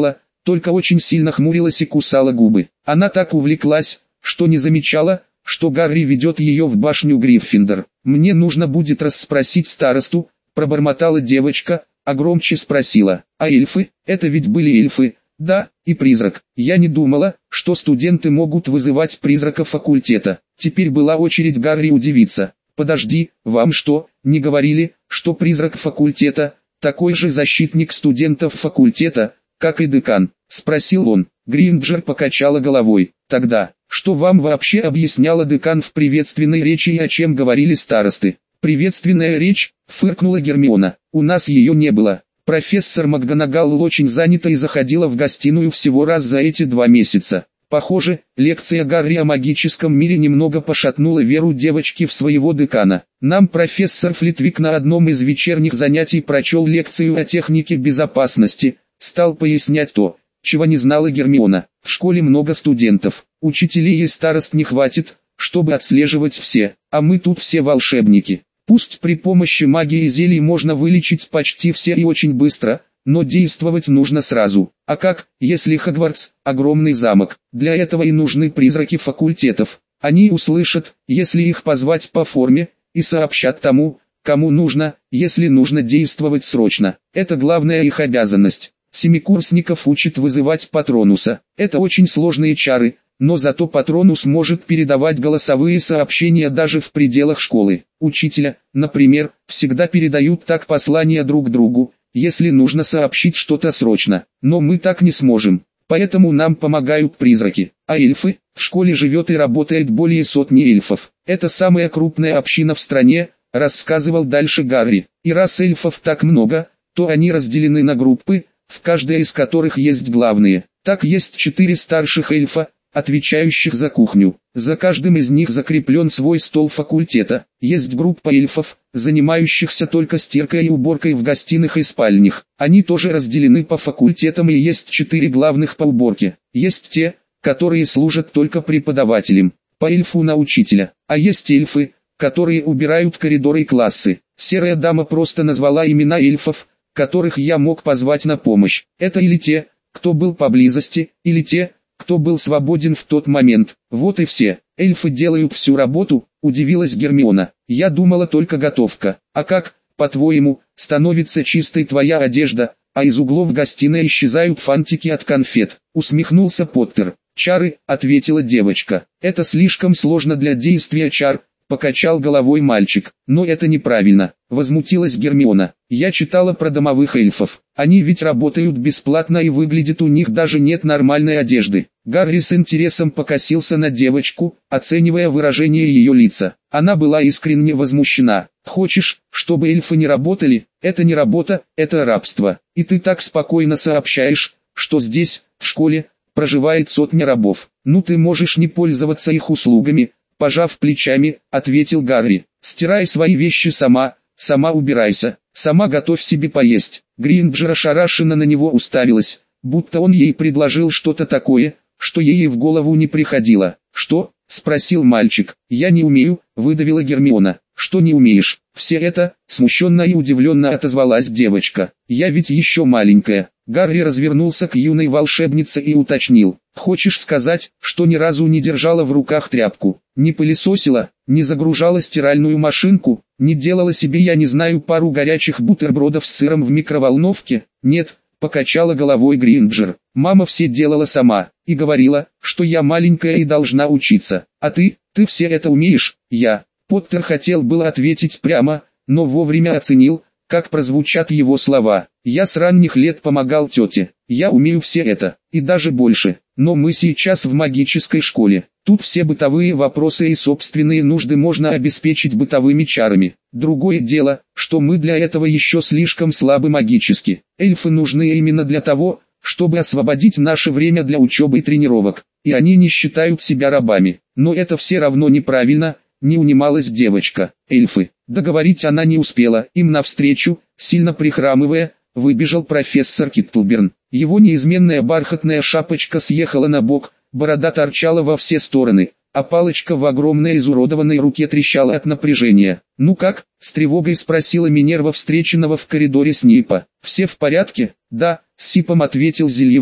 только очень сильно хмурилась и кусала губы. Она так увлеклась, что не замечала, что Гарри ведет ее в башню Гриффиндор. «Мне нужно будет расспросить старосту», — пробормотала девочка, а громче спросила: «А эльфы? Это ведь были эльфы?» «Да, и призрак. Я не думала, что студенты могут вызывать призрака факультета». Теперь была очередь Гарри удивиться. «Подожди, вам что, не говорили, что призрак факультета такой же защитник студентов факультета, как и декан?» — спросил он. Гринджер покачала головой. «Тогда, что вам вообще объясняла декан в приветственной речи и о чем говорили старосты?» «Приветственная речь», — фыркнула Гермиона. «У нас ее не было. Профессор МакГонагал очень занята и заходила в гостиную всего раз за эти 2 месяца». Похоже, лекция Гарри о магическом мире немного пошатнула веру девочки в своего декана. Нам профессор Флитвик на одном из вечерних занятий прочел лекцию о технике безопасности, стал пояснять то, чего не знала Гермиона. В школе много студентов, учителей и старост не хватит, чтобы отслеживать все, а мы тут все волшебники. Пусть при помощи магии и зелий можно вылечить почти все и очень быстро, но действовать нужно сразу. А как, если Хогвартс – огромный замок? Для этого и нужны призраки факультетов. Они услышат, если их позвать по форме, и сообщат тому, кому нужно, если нужно действовать срочно. Это главная их обязанность. Семикурсников учат вызывать Патронуса. Это очень сложные чары, но зато Патронус может передавать голосовые сообщения даже в пределах школы. Учителя, например, всегда передают так послания друг другу, если нужно сообщить что-то срочно. Но мы так не сможем, поэтому нам помогают призраки. А эльфы? В школе живет и работает более 100 эльфов. Это самая крупная община в стране, рассказывал дальше Гарри. И раз эльфов так много, то они разделены на группы, в каждой из которых есть главные. Так есть 4 старших эльфа, отвечающих за кухню. За каждым из них закреплен свой стол факультета. Есть группа эльфов, занимающихся только стиркой и уборкой в гостиных и спальнях. Они тоже разделены по факультетам и есть 4 главных по уборке. Есть те, которые служат только преподавателям, по эльфу на учителя. А есть эльфы, которые убирают коридоры и классы. Серая дама просто назвала имена эльфов, которых я мог позвать на помощь. Это или те, кто был поблизости, или те, кто был свободен в тот момент. Вот и все. Эльфы делают всю работу, удивилась Гермиона. Я думала только готовка. А как, по-твоему, становится чистой твоя одежда, а из углов гостиной исчезают фантики от конфет? Усмехнулся Поттер. Чары, ответила девочка. Это слишком сложно для действия чар, покачал головой мальчик. Но это неправильно, возмутилась Гермиона. Я читала про домовых эльфов. Они ведь работают бесплатно и выглядит у них даже нет нормальной одежды. Гарри с интересом покосился на девочку, оценивая выражение ее лица. Она была искренне возмущена. Хочешь, чтобы эльфы не работали? Это не работа, это рабство. И ты так спокойно сообщаешь, что здесь, в школе, проживает 100 рабов. Ну ты можешь не пользоваться их услугами, пожав плечами, ответил Гарри. Стирай свои вещи сама, сама убирайся, сама готовь себе поесть. Гринджер ошарашенно на него уставилась, будто он ей предложил что-то такое, что ей в голову не приходило. «Что?» — спросил мальчик. «Я не умею», — выдавила Гермиона. «Что не умеешь?» «Все это», — смущенно и удивленно отозвалась девочка. «Я ведь еще маленькая». Гарри развернулся к юной волшебнице и уточнил. «Хочешь сказать, что ни разу не держала в руках тряпку, не пылесосила, не загружала стиральную машинку, не делала себе я не знаю пару горячих бутербродов с сыром в микроволновке?» «Нет», — покачала головой Гринджер. «Мама все делала сама, и говорила, что я маленькая и должна учиться. А ты все это умеешь?» «Я». Поттер хотел было ответить прямо, но вовремя оценил, как прозвучат его слова. «Я с ранних лет помогал тете. Я умею все это, и даже больше. Но мы сейчас в магической школе. Тут все бытовые вопросы и собственные нужды можно обеспечить бытовыми чарами. Другое дело, что мы для этого еще слишком слабы магически. Эльфы нужны именно для того, чтобы освободить наше время для учебы и тренировок. И они не считают себя рабами. Но это все равно неправильно». Не унималась девочка. Эльфы. Договорить она не успела. Им навстречу, сильно прихрамывая, выбежал профессор Киттлберн. Его неизменная бархатная шапочка съехала на бок, борода торчала во все стороны, а палочка в огромной изуродованной руке трещала от напряжения. «Ну как?» — с тревогой спросила Минерва встреченного в коридоре Снейпа. «Все в порядке?» «Да», — с сипом ответил Зельевар,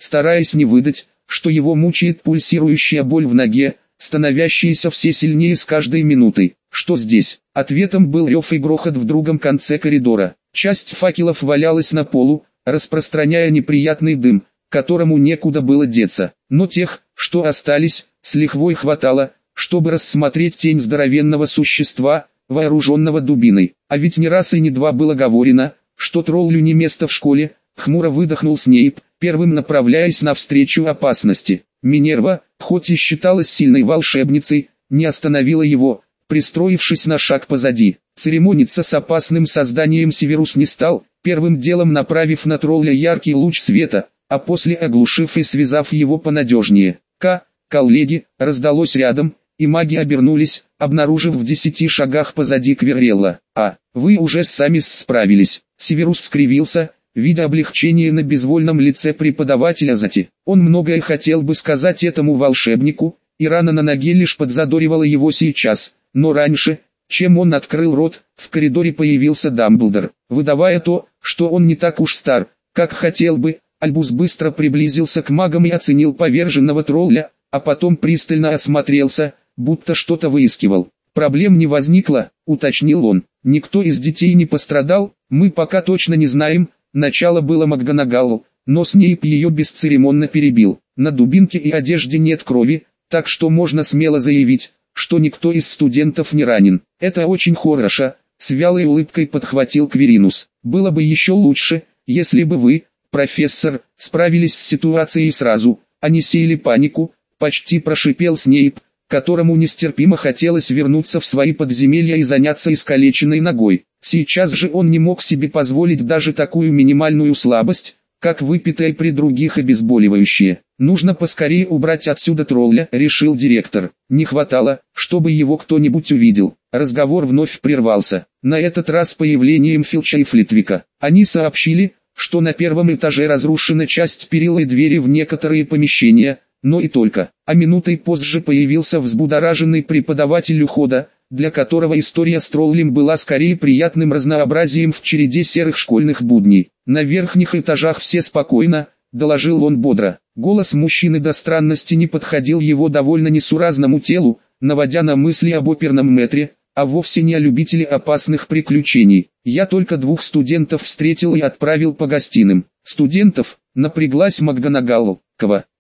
стараясь не выдать, что его мучает пульсирующая боль в ноге, становящаяся все сильнее с каждой минутой. «Что здесь?» Ответом был рев и грохот в другом конце коридора. Часть факелов валялась на полу, распространяя неприятный дым, которому некуда было деться. Но тех, что остались, с лихвой хватало, чтобы рассмотреть тень здоровенного существа, вооруженного дубиной. А ведь не раз и не два было говорено, что троллю не место в школе. Хмуро выдохнул Снейп, первым направляясь навстречу опасности. Минерва, хоть и считалась сильной волшебницей, не остановила его, пристроившись на шаг позади. Церемониться с опасным созданием Северус не стал, первым делом направив на тролля яркий луч света, а после оглушив и связав его понадежнее. Коллеги, раздалось рядом, и маги обернулись, обнаружив в 10 шагах позади Квиррелла. Вы уже сами справились. Северус скривился, видя облегчение на безвольном лице преподавателя Зати. Он многое хотел бы сказать этому волшебнику, и рана на ноге лишь подзадоривала его сейчас, но раньше, чем он открыл рот, в коридоре появился Дамблдор. Выдавая то, что он не так уж стар, как хотел бы, Альбус быстро приблизился к магам и оценил поверженного тролля, а потом пристально осмотрелся, будто что-то выискивал. «Проблем не возникло», — уточнил он. «Никто из детей не пострадал, мы пока точно не знаем». Начало было МакГонагалл, но Снейп ее бесцеремонно перебил. На дубинке и одежде нет крови, так что можно смело заявить, что никто из студентов не ранен. «Это очень хорошо», — с вялой улыбкой подхватил Квиринус. «Было бы еще лучше, если бы вы, профессор, справились с ситуацией сразу, а не сеяли панику», — почти прошипел Снейп, которому нестерпимо хотелось вернуться в свои подземелья и заняться искалеченной ногой. Сейчас же он не мог себе позволить даже такую минимальную слабость, как выпитое при других обезболивающее. «Нужно поскорее убрать отсюда тролля», — решил директор. Не хватало, чтобы его кто-нибудь увидел. Разговор вновь прервался, на этот раз появлением Филча и Флитвика. Они сообщили, что на первом этаже разрушена часть перил и двери в некоторые помещения, но и только. А минутой позже появился взбудораженный преподаватель ухода, для которого история с троллем была скорее приятным разнообразием в череде серых школьных будней. «На верхних этажах все спокойно», — доложил он бодро. Голос мужчины до странности не подходил его довольно несуразному телу, наводя на мысли об оперном мэтре, а вовсе не о любителе опасных приключений. «Я только 2 студентов встретил и отправил по гостиным». «Студентов?» — напряглась МакГонагалл. «Кого?»